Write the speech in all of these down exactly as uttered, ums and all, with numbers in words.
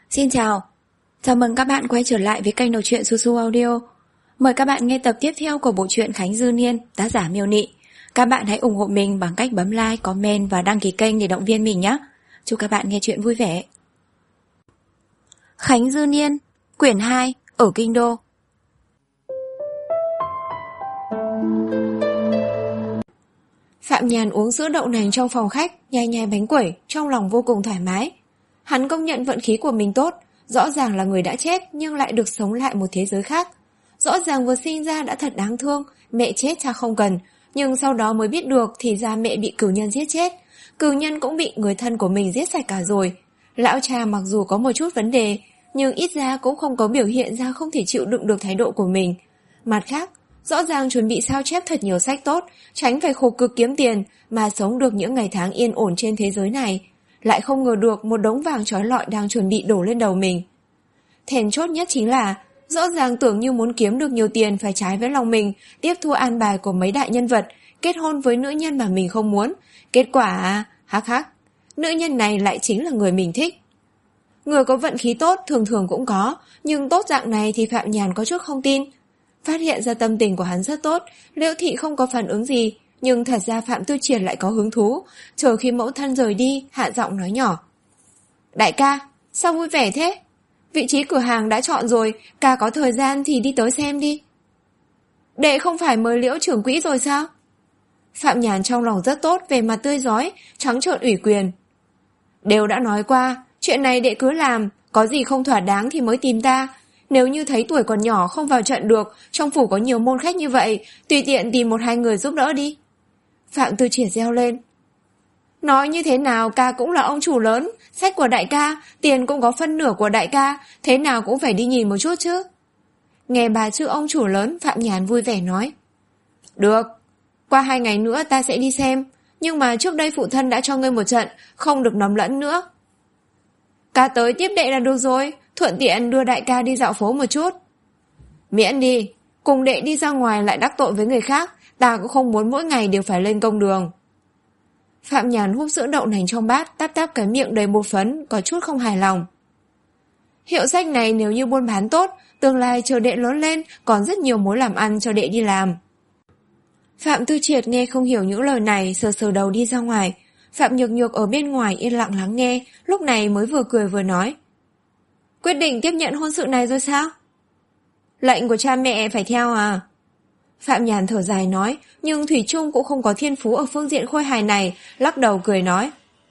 Xin chào, chào mừng các bạn quay trở lại với kênh đọc truyện Su Su Audio. Mời các bạn nghe tập tiếp theo của bộ truyện Khánh Dư Niên, tác giả Miêu Nị. Các bạn hãy ủng hộ mình bằng cách bấm like, comment và đăng ký kênh để động viên mình nhé. Chúc các bạn nghe truyện vui vẻ. Khánh Dư Niên, quyển hai, ở Kinh Đô. Phạm Nhàn uống sữa đậu nành trong phòng khách, nhai nhai bánh quẩy, trong lòng vô cùng thoải mái. Hắn công nhận vận khí của mình tốt, rõ ràng là người đã chết nhưng lại được sống lại một thế giới khác. Rõ ràng vừa sinh ra đã thật đáng thương, mẹ chết cha không cần, nhưng sau đó mới biết được thì ra mẹ bị cừu nhân giết chết. Cừu nhân cũng bị người thân của mình giết sạch cả rồi. Lão cha mặc dù có một chút vấn đề, nhưng ít ra cũng không có biểu hiện ra không thể chịu đựng được thái độ của mình. Mặt khác, rõ ràng chuẩn bị sao chép thật nhiều sách tốt, tránh phải khổ cực kiếm tiền mà sống được những ngày tháng yên ổn trên thế giới này. Lại không ngờ được một đống vàng trói lọi đang chuẩn bị đổ lên đầu mình. Thèn chốt nhất chính là, rõ ràng tưởng như muốn kiếm được nhiều tiền phải trái với lòng mình, tiếp thu an bài của mấy đại nhân vật, kết hôn với nữ nhân mà mình không muốn. Kết quả, hắc hắc, nữ nhân này lại chính là người mình thích. Người có vận khí tốt thường thường cũng có, nhưng tốt dạng này thì Phạm Nhàn có chút không tin. Phát hiện ra tâm tình của hắn rất tốt, Liễu Thị không có phản ứng gì, nhưng thật ra Phạm Tư Triệt lại có hứng thú, chờ khi mẫu thân rời đi, hạ giọng nói nhỏ. Đại ca, sao vui vẻ thế? Vị trí cửa hàng đã chọn rồi, ca có thời gian thì đi tới xem đi. Đệ không phải mời Liễu trưởng quỹ rồi sao? Phạm Nhàn trong lòng rất tốt, về mặt tươi rói, trắng trợn ủy quyền. Đều đã nói qua, chuyện này đệ cứ làm, có gì không thỏa đáng thì mới tìm ta. Nếu như thấy tuổi còn nhỏ không vào trận được, trong phủ có nhiều môn khách như vậy, tùy tiện tìm một hai người giúp đỡ đi. Phạm Tư Triệt reo lên. Nói như thế nào ca cũng là ông chủ lớn, sách của đại ca, tiền cũng có phân nửa của đại ca, thế nào cũng phải đi nhìn một chút chứ. Nghe bà chữ ông chủ lớn, Phạm Nhàn vui vẻ nói. Được, qua hai ngày nữa ta sẽ đi xem, nhưng mà trước đây phụ thân đã cho ngươi một trận, không được nắm lẫn nữa. Ca tới tiếp đệ là được rồi, thuận tiện đưa đại ca đi dạo phố một chút. Miễn đi, cùng đệ đi ra ngoài lại đắc tội với người khác, ta cũng không muốn mỗi ngày đều phải lên công đường. Phạm Nhàn húp sữa đậu nành trong bát, táp táp cái miệng đầy bột phấn, có chút không hài lòng. Hiệu sách này nếu như buôn bán tốt, tương lai chờ đệ lớn lên, còn rất nhiều mối làm ăn cho đệ đi làm. Phạm Tư Triệt nghe không hiểu những lời này, sờ sờ đầu đi ra ngoài. Phạm Nhược Nhược ở bên ngoài yên lặng lắng nghe, lúc này mới vừa cười vừa nói. Quyết định tiếp nhận hôn sự này rồi sao? Lệnh của cha mẹ phải theo à? Phạm Nhàn thở dài nói, nhưng Thủy Trung cũng không có thiên phú ở phương diện khôi hài này, lắc đầu cười nói.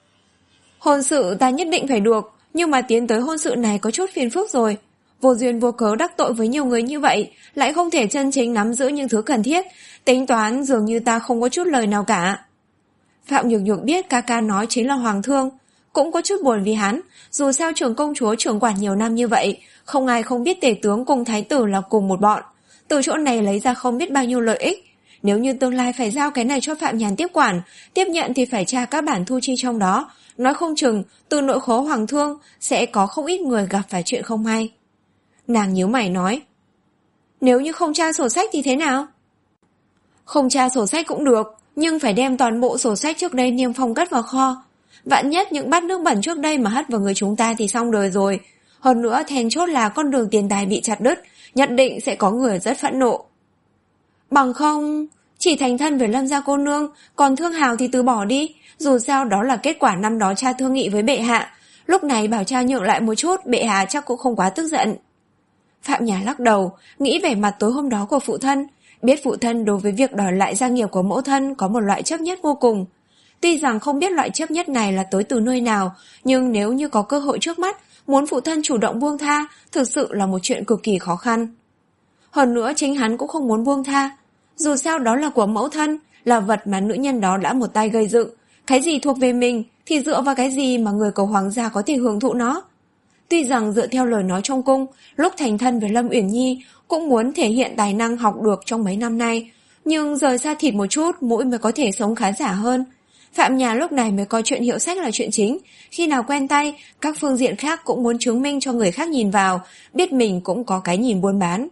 Hôn sự ta nhất định phải được, nhưng mà tiến tới hôn sự này có chút phiền phức rồi. Vô duyên vô cớ đắc tội với nhiều người như vậy, lại không thể chân chính nắm giữ những thứ cần thiết, tính toán dường như ta không có chút lời nào cả. Phạm Nhược Nhược biết ca ca nói chính là Hoàng Thương, cũng có chút buồn vì hắn, dù sao trưởng công chúa trưởng quản nhiều năm như vậy, không ai không biết tể tướng cùng thái tử là cùng một bọn. Từ chỗ này lấy ra không biết bao nhiêu lợi ích. Nếu như tương lai phải giao cái này cho Phạm Nhàn tiếp quản, tiếp nhận thì phải tra các bản thu chi trong đó. Nói không chừng, từ nội khố Hoàng Thương sẽ có không ít người gặp phải chuyện không hay. Nàng nhíu mày nói. Nếu như không tra sổ sách thì thế nào? Không tra sổ sách cũng được, nhưng phải đem toàn bộ sổ sách trước đây niêm phong cất vào kho. Vạn nhất những bát nước bẩn trước đây mà hất vào người chúng ta thì xong đời rồi. Hơn nữa then chốt là con đường tiền tài bị chặt đứt, nhất định sẽ có người rất phẫn nộ. Bằng không, chỉ thành thân với Lâm gia cô nương, còn Thương Hào thì từ bỏ đi, dù sao đó là kết quả năm đó cha thương nghị với bệ hạ. Lúc này bảo cha nhượng lại một chút, bệ hạ chắc cũng không quá tức giận. Phạm Nhàn lắc đầu, nghĩ về mặt tối hôm đó của phụ thân, biết phụ thân đối với việc đòi lại gia nghiệp của mẫu thân có một loại chấp nhất vô cùng. Tuy rằng không biết loại chấp nhất này là tới từ nơi nào, nhưng nếu như có cơ hội trước mắt, muốn phụ thân chủ động buông tha, thực sự là một chuyện cực kỳ khó khăn. Hơn nữa chính hắn cũng không muốn buông tha. Dù sao đó là của mẫu thân, là vật mà nữ nhân đó đã một tay gây dựng. Cái gì thuộc về mình thì dựa vào cái gì mà người cầu hoàng gia có thể hưởng thụ nó. Tuy rằng dựa theo lời nói trong cung, lúc thành thân với Lâm Uyển Nhi cũng muốn thể hiện tài năng học được trong mấy năm nay, nhưng rời xa thịt một chút mũi mới có thể sống khá giả hơn. Phạm Nhàn lúc này mới coi chuyện hiệu sách là chuyện chính, khi nào quen tay, các phương diện khác cũng muốn chứng minh cho người khác nhìn vào, biết mình cũng có cái nhìn buôn bán.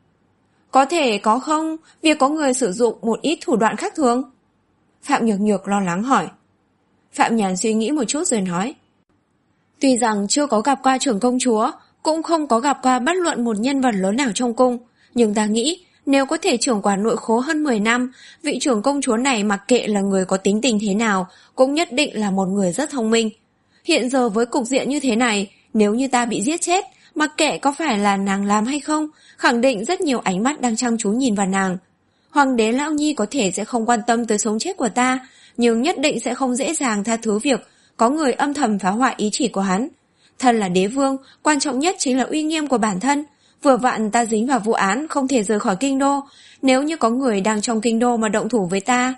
Có thể có không, việc có người sử dụng một ít thủ đoạn khác thường? Phạm Nhược Nhược lo lắng hỏi. Phạm Nhàn suy nghĩ một chút rồi nói. Tuy rằng chưa có gặp qua trưởng công chúa, cũng không có gặp qua bất luận một nhân vật lớn nào trong cung, nhưng ta nghĩ nếu có thể trưởng quản nội khố hơn mười năm, vị trưởng công chúa này mặc kệ là người có tính tình thế nào, cũng nhất định là một người rất thông minh. Hiện giờ với cục diện như thế này, nếu như ta bị giết chết, mặc kệ có phải là nàng làm hay không, khẳng định rất nhiều ánh mắt đang chăm chú nhìn vào nàng. Hoàng đế Lão Nhi có thể sẽ không quan tâm tới sống chết của ta, nhưng nhất định sẽ không dễ dàng tha thứ việc có người âm thầm phá hoại ý chỉ của hắn. Thân là đế vương, quan trọng nhất chính là uy nghiêm của bản thân. Vừa vặn ta dính vào vụ án không thể rời khỏi kinh đô, nếu như có người đang trong kinh đô mà động thủ với ta.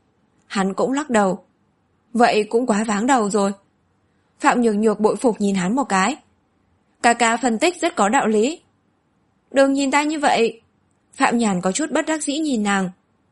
Hắn cũng lắc đầu. Vậy cũng quá váng đầu rồi. Phạm Nhược Nhược bội phục nhìn hắn một cái. Ca ca phân tích rất có đạo lý. Đừng nhìn ta như vậy. Phạm Nhàn có chút bất đắc dĩ nhìn nàng.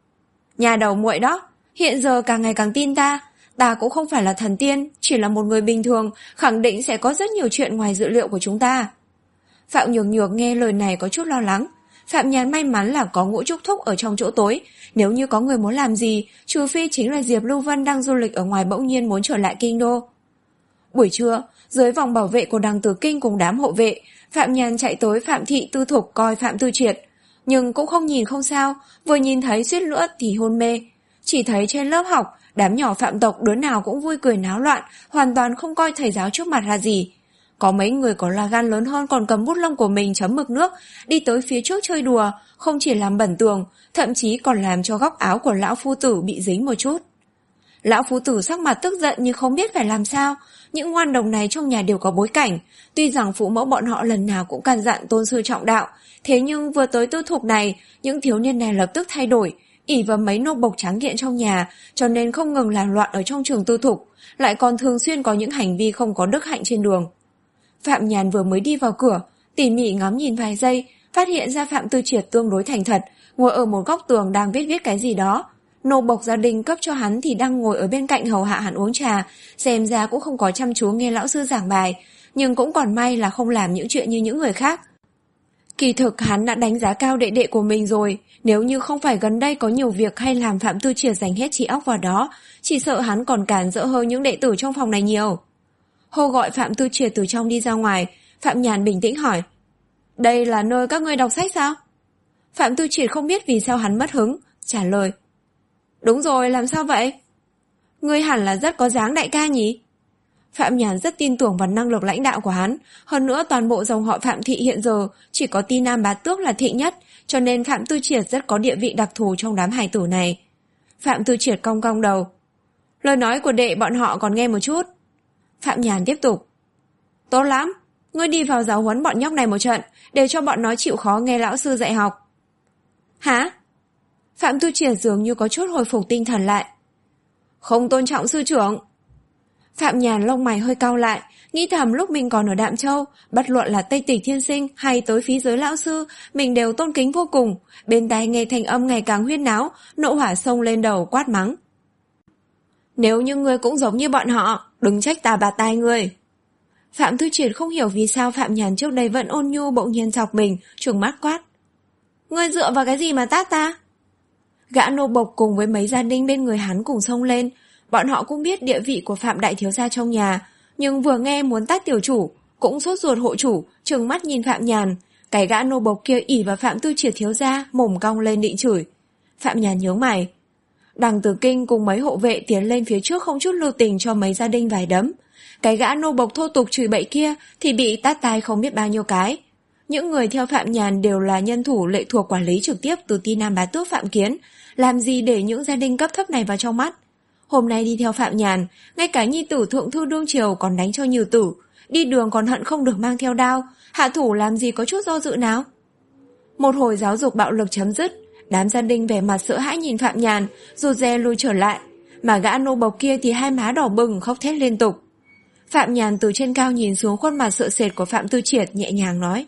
Nhà đầu muội đó, hiện giờ càng ngày càng tin ta. Ta cũng không phải là thần tiên, chỉ là một người bình thường, khẳng định sẽ có rất nhiều chuyện ngoài dự liệu của chúng ta. Phạm Nhược Nhược nghe lời này có chút lo lắng. Phạm Nhàn may mắn là có Ngũ Trúc Thúc ở trong chỗ tối. Nếu như có người muốn làm gì, trừ phi chính là Diệp Lưu Vân đang du lịch ở ngoài bỗng nhiên muốn trở lại kinh đô. Buổi trưa, dưới vòng bảo vệ của Đằng Tử Kinh cùng đám hộ vệ, Phạm Nhàn chạy tới Phạm Thị Tư Thục coi Phạm Tư Triệt. Nhưng cũng không nhìn không sao, vừa nhìn thấy suýt nữa thì hôn mê. Chỉ thấy trên lớp học, đám nhỏ Phạm tộc đứa nào cũng vui cười náo loạn, hoàn toàn không coi thầy giáo trước mặt là gì. Có mấy người có là gan lớn hơn còn cầm bút lông của mình chấm mực nước, đi tới phía trước chơi đùa, không chỉ làm bẩn tường, thậm chí còn làm cho góc áo của lão phu tử bị dính một chút. Lão phu tử sắc mặt tức giận nhưng không biết phải làm sao. Những ngoan đồng này trong nhà đều có bối cảnh. Tuy rằng phụ mẫu bọn họ lần nào cũng căn dặn tôn sư trọng đạo, thế nhưng vừa tới tư thục này, những thiếu niên này lập tức thay đổi, ỷ vào mấy nô bộc tráng kiện trong nhà, cho nên không ngừng làm loạn ở trong trường tư thục, lại còn thường xuyên có những hành vi không có đức hạnh trên đường. Phạm Nhàn vừa mới đi vào cửa, tỉ mỉ ngắm nhìn vài giây, phát hiện ra Phạm Tư Triệt tương đối thành thật, ngồi ở một góc tường đang viết viết cái gì đó. Nô bộc gia đình cấp cho hắn thì đang ngồi ở bên cạnh hầu hạ hắn uống trà, xem ra cũng không có chăm chú nghe lão sư giảng bài, nhưng cũng còn may là không làm những chuyện như những người khác. Kỳ thực hắn đã đánh giá cao đệ đệ của mình rồi, nếu như không phải gần đây có nhiều việc hay làm Phạm Tư Triệt dành hết trí óc vào đó, chỉ sợ hắn còn cản rỡ hơn những đệ tử trong phòng này nhiều. Hô gọi Phạm Tư Triệt từ trong đi ra ngoài, Phạm Nhàn bình tĩnh hỏi. Đây là nơi các ngươi đọc sách sao? Phạm Tư Triệt không biết vì sao hắn mất hứng, trả lời. Đúng rồi, làm sao vậy? Ngươi hẳn là rất có dáng đại ca nhỉ? Phạm Nhàn rất tin tưởng vào năng lực lãnh đạo của hắn, hơn nữa toàn bộ dòng họ Phạm Thị hiện giờ chỉ có Ti Nam Bá Tước là thị nhất, cho nên Phạm Tư Triệt rất có địa vị đặc thù trong đám hài tử này. Phạm Tư Triệt cong cong đầu. Lời nói của đệ bọn họ còn nghe một chút. Phạm Nhàn tiếp tục. Tốt lắm, ngươi đi vào giáo huấn bọn nhóc này một trận, để cho bọn nó chịu khó nghe lão sư dạy học. Hả? Phạm Tư Triệt dường như có chút hồi phục tinh thần lại. Không tôn trọng sư trưởng. Phạm Nhàn lông mày hơi cau lại, nghĩ thầm lúc mình còn ở Đạm Châu, bất luận là Tây Tịch Thiên Sinh hay tới phí giới lão sư, mình đều tôn kính vô cùng. Bên tai nghe thanh âm ngày càng huyên náo, nộ hỏa xông lên đầu quát mắng. Nếu như ngươi cũng giống như bọn họ, đừng trách ta bà tai ngươi. Phạm Tư Triệt không hiểu vì sao Phạm Nhàn trước đây vẫn ôn nhu bỗng nhiên chọc mình, trừng mắt quát. Ngươi dựa vào cái gì mà tát ta? Gã nô bộc cùng với mấy gia đình bên người hắn cùng xông lên. Bọn họ cũng biết địa vị của Phạm đại thiếu gia trong nhà, nhưng vừa nghe muốn tát tiểu chủ, cũng sốt ruột hộ chủ, trừng mắt nhìn Phạm Nhàn. Cái gã nô bộc kia ỉ vào Phạm Tư Triệt thiếu gia, mồm cong lên định chửi. Phạm Nhàn nhướng mày. Đằng Tử Kinh cùng mấy hộ vệ tiến lên phía trước không chút lưu tình cho mấy gia đình vài đấm. Cái gã nô bộc thô tục chửi bậy kia thì bị tát tai không biết bao nhiêu cái. Những người theo Phạm Nhàn đều là nhân thủ lệ thuộc quản lý trực tiếp từ Ti Nam Bá Tước Phạm Kiến, làm gì để những gia đình cấp thấp này vào trong mắt. Hôm nay đi theo Phạm Nhàn, ngay cả nhi tử thượng thư đương triều còn đánh cho nhiều tử, đi đường còn hận không được mang theo đao, hạ thủ làm gì có chút do dự nào. Một hồi giáo dục bạo lực chấm dứt, đám gia đình vẻ mặt sợ hãi nhìn Phạm Nhàn, rụt rè lùi trở lại, mà gã nô bộc kia thì hai má đỏ bừng khóc thét liên tục. Phạm Nhàn từ trên cao nhìn xuống khuôn mặt sợ sệt của Phạm Tư Triệt, nhẹ nhàng nói.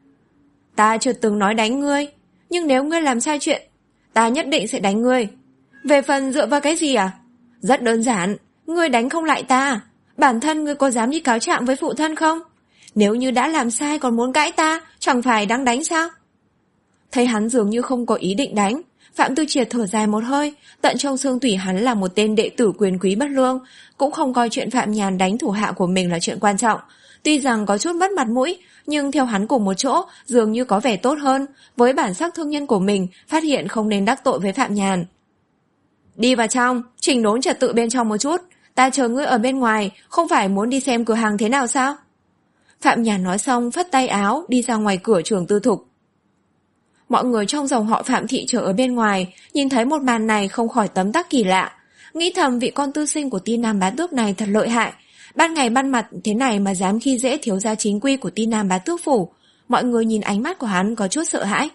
Ta chưa từng nói đánh ngươi, nhưng nếu ngươi làm sai chuyện, ta nhất định sẽ đánh ngươi. Về phần dựa vào cái gì à? Rất đơn giản, ngươi đánh không lại ta, bản thân ngươi có dám đi cáo trạng với phụ thân không? Nếu như đã làm sai còn muốn cãi ta, chẳng phải đáng đánh sao? Thấy hắn dường như không có ý định đánh, Phạm Tư Triệt thở dài một hơi, tận trong xương tủy hắn là một tên đệ tử quyền quý bất lương, cũng không coi chuyện Phạm Nhàn đánh thủ hạ của mình là chuyện quan trọng. Tuy rằng có chút mất mặt mũi, nhưng theo hắn cùng một chỗ dường như có vẻ tốt hơn, với bản sắc thương nhân của mình, phát hiện không nên đắc tội với Phạm Nhàn. Đi vào trong, chỉnh đốn trật tự bên trong một chút, ta chờ ngươi ở bên ngoài, không phải muốn đi xem cửa hàng thế nào sao? Phạm Nhàn nói xong phất tay áo đi ra ngoài cửa trường tư thục. Mọi người trong dòng họ Phạm thị chờ ở bên ngoài, nhìn thấy một màn này không khỏi tấm tắc kỳ lạ, nghĩ thầm vị con tư sinh của Ti Nam Bá Tước này thật lợi hại, ban ngày ban mặt thế này mà dám khi dễ thiếu gia chính quy của Ti Nam Bá Tước phủ. Mọi người nhìn ánh mắt của hắn có chút sợ hãi.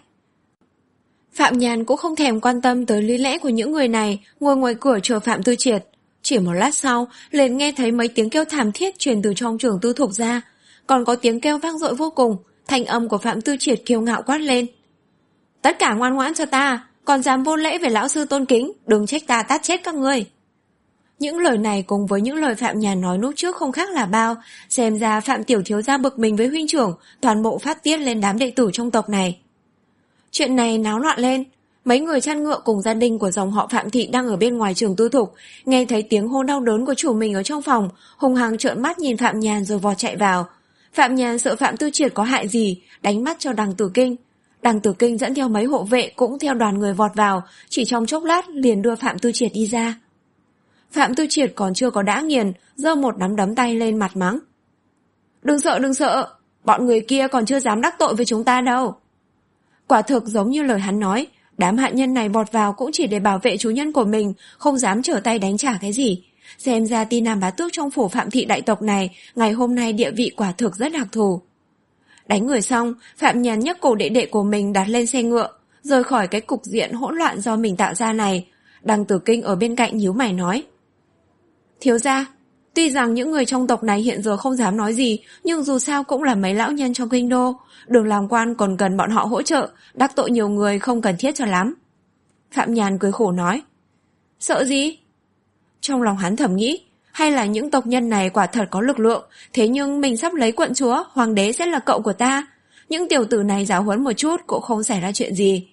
Phạm Nhàn cũng không thèm quan tâm tới lý lẽ của những người này, ngồi ngoài cửa chờ Phạm Tư Triệt. Chỉ một lát sau, liền nghe thấy mấy tiếng kêu thảm thiết truyền từ trong trường tư thục ra, còn có tiếng kêu vang dội vô cùng. Thanh âm của Phạm Tư Triệt kiêu ngạo quát lên: tất cả ngoan ngoãn cho ta, còn dám vô lễ về lão sư tôn kính, đừng trách ta tát chết các ngươi. Những lời này cùng với những lời Phạm Nhàn nói lúc trước không khác là bao, xem ra Phạm tiểu thiếu gia bực mình với huynh trưởng, toàn bộ phát tiết lên đám đệ tử trong tộc này. Chuyện này náo loạn lên, mấy người chăn ngựa cùng gia đình của dòng họ Phạm thị đang ở bên ngoài trường tư thục, nghe thấy tiếng hô đau đớn của chủ mình ở trong phòng, hùng hăng trợn mắt nhìn Phạm Nhàn rồi vọt chạy vào. Phạm Nhàn sợ Phạm Tư Triệt có hại gì, đánh mắt cho Đằng Tử Kinh. Đằng Tử Kinh dẫn theo mấy hộ vệ cũng theo đoàn người vọt vào, chỉ trong chốc lát liền đưa Phạm Tư Triệt đi ra. Phạm Tư Triệt còn chưa có đã nghiền, giơ một nắm đấm tay lên mặt mắng: đừng sợ đừng sợ, bọn người kia còn chưa dám đắc tội với chúng ta đâu. Quả thực giống như lời hắn nói, đám hạ nhân này vọt vào cũng chỉ để bảo vệ chủ nhân của mình, không dám trở tay đánh trả cái gì. Xem ra Ti Nam Bá Tước trong phủ Phạm thị đại tộc này ngày hôm nay địa vị quả thực rất đặc thù. Đánh người xong, Phạm Nhàn nhấc cổ đệ đệ của mình đặt lên xe ngựa, rời khỏi cái cục diện hỗn loạn do mình tạo ra này. Đằng Tử Kinh ở bên cạnh nhíu mày nói: thiếu gia, tuy rằng những người trong tộc này hiện giờ không dám nói gì, nhưng dù sao cũng là mấy lão nhân trong kinh đô, đường làm quan còn cần bọn họ hỗ trợ, đắc tội nhiều người không cần thiết cho lắm. Phạm Nhàn cười khổ nói: sợ gì? Trong lòng hắn thầm nghĩ, hay là những tộc nhân này quả thật có lực lượng, thế nhưng mình sắp lấy quận chúa, hoàng đế sẽ là cậu của ta. Những tiểu tử này giáo huấn một chút cũng không xảy ra chuyện gì.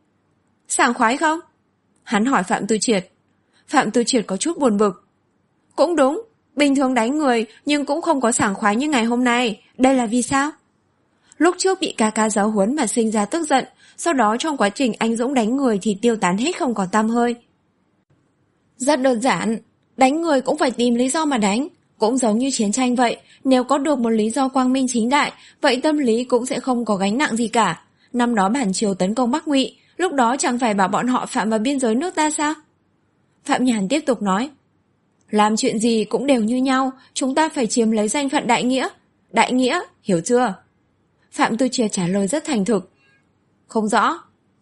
Sảng khoái không? Hắn hỏi Phạm Tư Triệt. Phạm Tư Triệt có chút buồn bực. Cũng đúng, bình thường đánh người nhưng cũng không có sảng khoái như ngày hôm nay, đây là vì sao? Lúc trước bị ca ca giáo huấn mà sinh ra tức giận, sau đó trong quá trình anh dũng đánh người thì tiêu tán hết không còn tăm hơi. Rất đơn giản, đánh người cũng phải tìm lý do mà đánh, cũng giống như chiến tranh vậy, nếu có được một lý do quang minh chính đại, vậy tâm lý cũng sẽ không có gánh nặng gì cả. Năm đó bản triều tấn công Bắc Ngụy, lúc đó chẳng phải bảo bọn họ phạm vào biên giới nước ta sao? Phạm Nhàn tiếp tục nói: làm chuyện gì cũng đều như nhau, chúng ta phải chiếm lấy danh phận đại nghĩa. Đại nghĩa, hiểu chưa? Phạm Tư Triệt trả lời rất thành thực. Không rõ.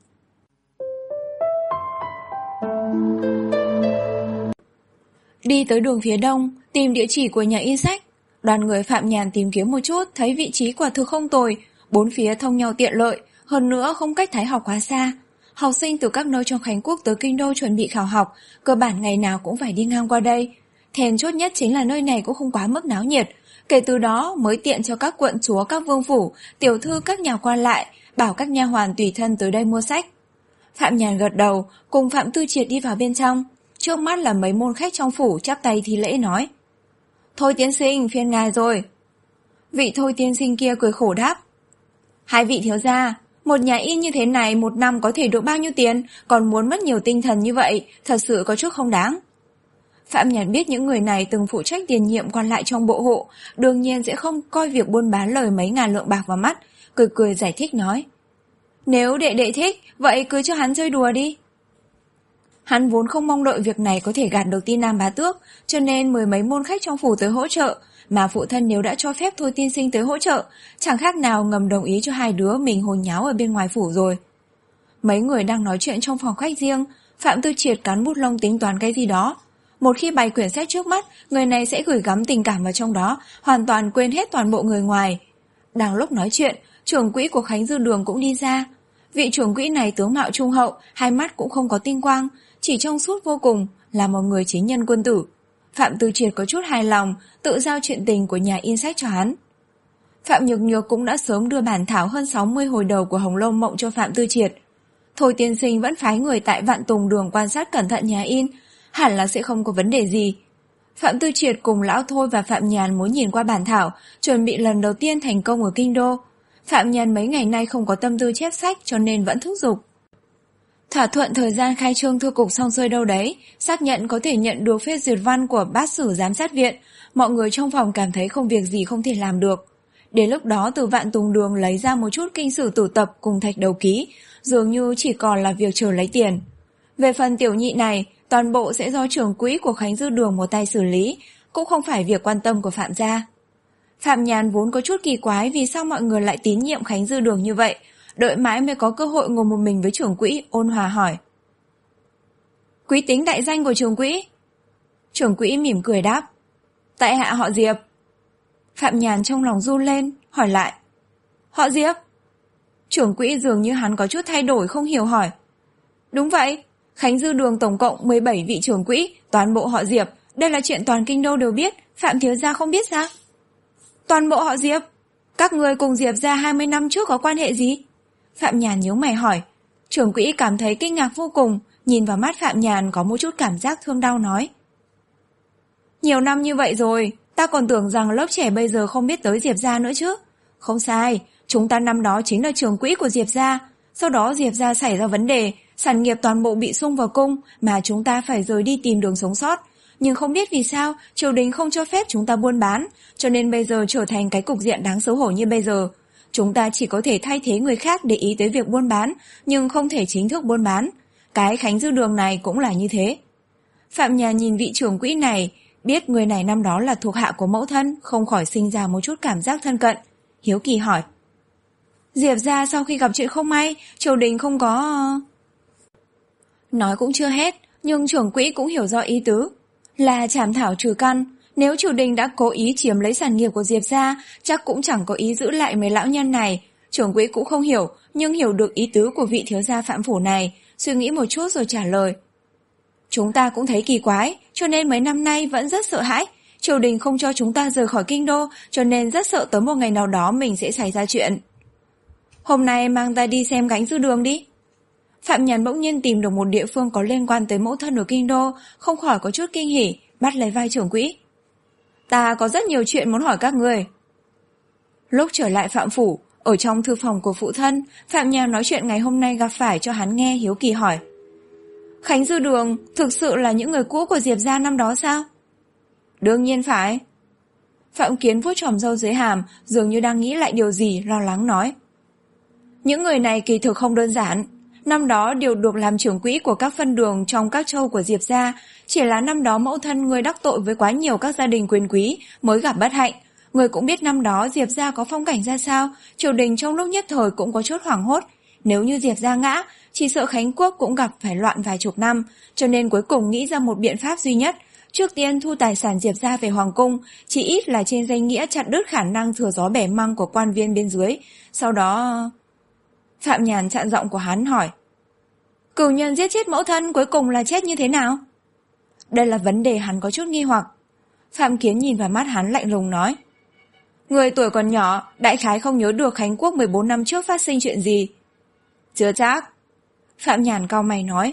Đi tới đường phía đông, tìm địa chỉ của nhà in sách. Đoàn người Phạm Nhàn tìm kiếm một chút, thấy vị trí quả thực không tồi, bốn phía thông nhau tiện lợi, hơn nữa không cách Thái học quá xa. Học sinh từ các nơi trong Khánh Quốc tới Kinh Đô chuẩn bị khảo học, cơ bản ngày nào cũng phải đi ngang qua đây. Thèn chốt nhất chính là nơi này cũng không quá mức náo nhiệt, kể từ đó mới tiện cho các quận chúa, các vương phủ, tiểu thư, các nhà quan lại, bảo các nha hoàn tùy thân tới đây mua sách. Phạm Nhàn gật đầu, cùng Phạm Tư Triệt đi vào bên trong. Trước mắt là mấy môn khách trong phủ chắp tay thi lễ nói: Thôi tiên sinh, phiền ngài rồi. Vị Thôi tiên sinh kia cười khổ đáp: hai vị thiếu gia, một nhà in như thế này một năm có thể được bao nhiêu tiền, còn muốn mất nhiều tinh thần như vậy, thật sự có chút không đáng. Phạm Nhàn biết những người này từng phụ trách tiền nhiệm quan lại trong bộ hộ, đương nhiên sẽ không coi việc buôn bán lời mấy ngàn lượng bạc vào mắt, cười cười giải thích nói: nếu đệ đệ thích, vậy cứ cho hắn chơi đùa đi. Hắn vốn không mong đợi việc này có thể gạt được Ti Nam Bá Tước, cho nên mười mấy môn khách trong phủ tới hỗ trợ, mà phụ thân nếu đã cho phép Thôi tiên sinh tới hỗ trợ, chẳng khác nào ngầm đồng ý cho hai đứa mình hồn nháo ở bên ngoài phủ rồi. Mấy người đang nói chuyện trong phòng khách riêng, Phạm Tư Triệt cắn bút lông tính toán cái gì đó. Một khi bày quyển sách trước mắt, người này sẽ gửi gắm tình cảm vào trong đó, hoàn toàn quên hết toàn bộ người ngoài. Đang lúc nói chuyện, trưởng quỹ của Khánh Dư Đường cũng đi ra. Vị trưởng quỹ này tướng mạo trung hậu, hai mắt cũng không có tinh quang, chỉ trong suốt vô cùng, là một người chính nhân quân tử. Phạm Tư Triệt có chút hài lòng, tự giao chuyện tình của nhà in sách cho hắn. Phạm Nhược Nhược cũng đã sớm đưa bản thảo hơn sáu mươi hồi đầu của Hồng Lâu Mộng cho Phạm Tư Triệt. Thôi tiên sinh vẫn phái người tại Vạn Tùng Đường quan sát cẩn thận nhà in, hẳn là sẽ không có vấn đề gì. Phạm Tư Triệt cùng lão Thôi và Phạm Nhàn muốn nhìn qua bản thảo, chuẩn bị lần đầu tiên thành công ở kinh đô. Phạm Nhàn mấy ngày nay không có tâm tư chép sách cho nên vẫn thúc giục. Thỏa thuận thời gian khai trương thư cục xong xuôi đâu đấy, xác nhận có thể nhận được phê duyệt văn của bát sử giám sát viện, mọi người trong phòng cảm thấy không việc gì không thể làm được. Đến lúc đó từ Vạn Tùng Đường lấy ra một chút kinh sử tử tập cùng thạch đầu ký, dường như chỉ còn là việc chờ lấy tiền. Về phần tiểu nhị này, toàn bộ sẽ do trưởng quỹ của Khánh Dư Đường một tay xử lý, cũng không phải việc quan tâm của Phạm gia. Phạm Nhàn vốn có chút kỳ quái vì sao mọi người lại tín nhiệm Khánh Dư Đường như vậy, đợi mãi mới có cơ hội ngồi một mình với trưởng quỹ, ôn hòa hỏi. Quý tính đại danh của trưởng quỹ? Trưởng quỹ mỉm cười đáp. Tại hạ họ Diệp. Phạm Nhàn trong lòng run lên, hỏi lại. Họ Diệp? Trưởng quỹ dường như hắn có chút thay đổi không hiểu hỏi. Đúng vậy, Khánh Dư Đường tổng cộng mười bảy vị trưởng quỹ, toàn bộ họ Diệp, đây là chuyện toàn kinh đô đều biết, Phạm thiếu gia không biết sao? Toàn bộ họ Diệp? Các người cùng Diệp gia hai mươi năm trước có quan hệ gì? Phạm Nhàn nhíu mày hỏi. Trưởng quỹ cảm thấy kinh ngạc vô cùng, nhìn vào mắt Phạm Nhàn có một chút cảm giác thương đau nói. Nhiều năm như vậy rồi, ta còn tưởng rằng lớp trẻ bây giờ không biết tới Diệp gia nữa chứ. Không sai, chúng ta năm đó chính là trưởng quỹ của Diệp gia. Sau đó Diệp gia xảy ra vấn đề, sản nghiệp toàn bộ bị xung vào cung mà chúng ta phải rời đi tìm đường sống sót. Nhưng không biết vì sao, triều đình không cho phép chúng ta buôn bán, cho nên bây giờ trở thành cái cục diện đáng xấu hổ như bây giờ. Chúng ta chỉ có thể thay thế người khác để ý tới việc buôn bán, nhưng không thể chính thức buôn bán. Cái Khánh Dư Đường này cũng là như thế. Phạm Nhàn nhìn vị trưởng quỹ này, biết người này năm đó là thuộc hạ của mẫu thân, không khỏi sinh ra một chút cảm giác thân cận. Hiếu kỳ hỏi. Diệp gia sau khi gặp chuyện không may, triều đình không có... Nói cũng chưa hết, nhưng trưởng quỹ cũng hiểu rõ ý tứ. Là trảm thảo trừ căn, nếu triều đình đã cố ý chiếm lấy sản nghiệp của Diệp gia, chắc cũng chẳng có ý giữ lại mấy lão nhân này. Trưởng quỹ cũng không hiểu, nhưng hiểu được ý tứ của vị thiếu gia Phạm Phủ này, suy nghĩ một chút rồi trả lời. Chúng ta cũng thấy kỳ quái, cho nên mấy năm nay vẫn rất sợ hãi. Triều đình không cho chúng ta rời khỏi kinh đô, cho nên rất sợ tới một ngày nào đó mình sẽ xảy ra chuyện. Hôm nay mang ta đi xem Khánh Dư Đường đi. Phạm Nhàn bỗng nhiên tìm được một địa phương có liên quan tới mẫu thân ở kinh đô, không khỏi có chút kinh hỉ, bắt lấy vai trưởng quỹ. Ta có rất nhiều chuyện muốn hỏi các người. Lúc trở lại Phạm Phủ, ở trong thư phòng của phụ thân, Phạm Nhàn nói chuyện ngày hôm nay gặp phải cho hắn nghe, hiếu kỳ hỏi. Khánh Dư Đường thực sự là những người cũ của Diệp gia năm đó sao? Đương nhiên phải. Phạm Kiến vuốt chòm râu dưới hàm, dường như đang nghĩ lại điều gì, lo lắng nói. Những người này kỳ thực không đơn giản. Năm đó đều được làm trưởng quỹ của các phân đường trong các châu của Diệp gia, chỉ là năm đó mẫu thân người đắc tội với quá nhiều các gia đình quyền quý mới gặp bất hạnh. Người cũng biết năm đó Diệp gia có phong cảnh ra sao, triều đình trong lúc nhất thời cũng có chút hoảng hốt. Nếu như Diệp gia ngã, chỉ sợ Khánh Quốc cũng gặp phải loạn vài chục năm, cho nên cuối cùng nghĩ ra một biện pháp duy nhất. Trước tiên thu tài sản Diệp gia về Hoàng cung, chỉ ít là trên danh nghĩa chặt đứt khả năng thừa gió bẻ măng của quan viên bên dưới. Sau đó... Phạm Nhàn chặn giọng của hắn hỏi. Cửu nhân giết chết mẫu thân cuối cùng là chết như thế nào? Đây là vấn đề hắn có chút nghi hoặc. Phạm Kiến nhìn vào mắt hắn lạnh lùng nói. Người tuổi còn nhỏ, đại khái không nhớ được Khánh Quốc mười bốn năm trước phát sinh chuyện gì. Chưa chắc. Phạm Nhàn cau mày nói.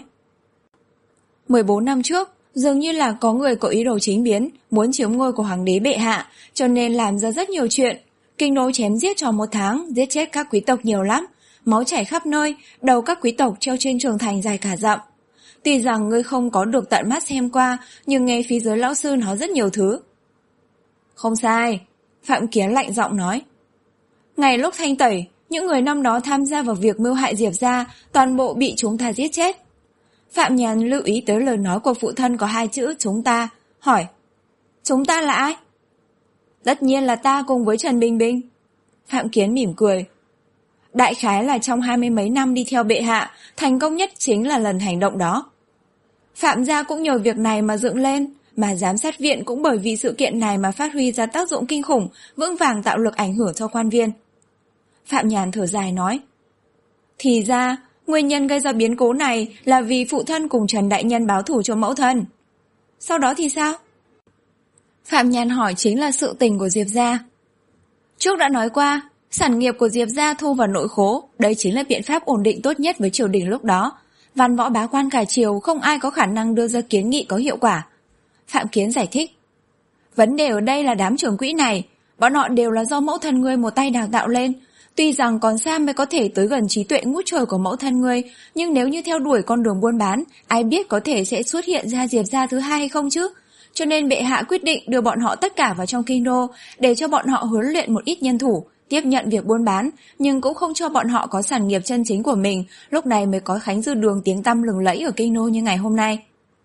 mười bốn năm trước, dường như là có người có ý đồ chính biến, muốn chiếm ngôi của hoàng đế bệ hạ, cho nên làm ra rất nhiều chuyện. Kinh đô chém giết tròn một tháng, giết chết các quý tộc nhiều lắm. Máu chảy khắp nơi, đầu các quý tộc treo trên tường thành dài cả dặm. Tuy rằng ngươi không có được tận mắt xem qua, nhưng nghe phía dưới lão sư nói rất nhiều thứ. Không sai, Phạm Kiến lạnh giọng nói. Ngày lúc thanh tẩy, những người năm đó tham gia vào việc mưu hại Diệp gia, toàn bộ bị chúng ta giết chết. Phạm Nhàn lưu ý tới lời nói của phụ thân có hai chữ chúng ta, hỏi. Chúng ta là ai? Tất nhiên là ta cùng với Trần Bình Bình. Phạm Kiến mỉm cười. Đại khái là trong hai mươi mấy năm đi theo bệ hạ, thành công nhất chính là lần hành động đó. Phạm gia cũng nhờ việc này mà dựng lên, mà giám sát viện cũng bởi vì sự kiện này mà phát huy ra tác dụng kinh khủng, vững vàng tạo lực ảnh hưởng cho quan viên. Phạm Nhàn thở dài nói. Thì ra, nguyên nhân gây ra biến cố này là vì phụ thân cùng Trần Đại Nhân báo thù cho mẫu thân. Sau đó thì sao? Phạm Nhàn hỏi chính là sự tình của Diệp gia. Trước đã nói qua, Sản nghiệp của Diệp gia thu vào nội khố, đây chính là biện pháp ổn định tốt nhất với triều đình lúc đó. Văn võ bá quan cả triều không ai có khả năng đưa ra kiến nghị có hiệu quả. Phạm Kiến giải thích. Vấn đề ở đây là đám trưởng quỹ này, bọn họ đều là do mẫu thân ngươi một tay đào tạo lên. Tuy rằng còn xa mới có thể tới gần trí tuệ ngút trời của mẫu thân ngươi, nhưng nếu như theo đuổi con đường buôn bán, ai biết có thể sẽ xuất hiện ra Diệp gia thứ hai hay không chứ? Cho nên bệ hạ quyết định đưa bọn họ tất cả vào trong kinh đô, để cho bọn họ huấn luyện một ít nhân thủ, tiếp nhận việc buôn bán, nhưng cũng không cho bọn họ có sản nghiệp chân chính của mình, lúc này mới có Khánh Dư Đường tiếng tăm lừng lẫy ở kinh đô như ngày hôm nay.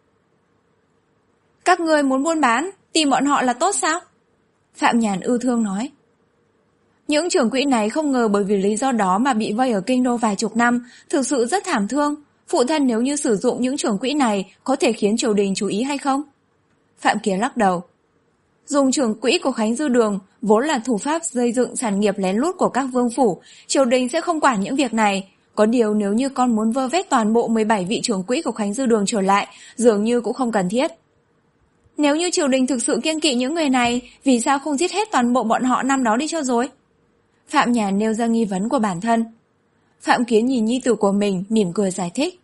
Các ngươi muốn buôn bán, tìm bọn họ là tốt sao? Phạm Nhàn ưu thương nói. Những trưởng quỹ này không ngờ bởi vì lý do đó mà bị vây ở kinh đô vài chục năm, thực sự rất thảm thương. Phụ thân nếu như sử dụng những trưởng quỹ này có thể khiến triều đình chú ý hay không? Phạm Kiến lắc đầu. Dùng trưởng quỹ của Khánh Dư Đường vốn là thủ pháp xây dựng sản nghiệp lén lút của các vương phủ, triều đình sẽ không quản những việc này. Có điều nếu như con muốn vơ vét toàn bộ mười bảy vị trưởng quỹ của Khánh Dư Đường trở lại, dường như cũng không cần thiết. Nếu như triều đình thực sự kiêng kỵ những người này, vì sao không giết hết toàn bộ bọn họ năm đó đi cho rồi? Phạm Nhàn nêu ra nghi vấn của bản thân. Phạm Kiến nhìn nhi tử của mình, mỉm cười giải thích.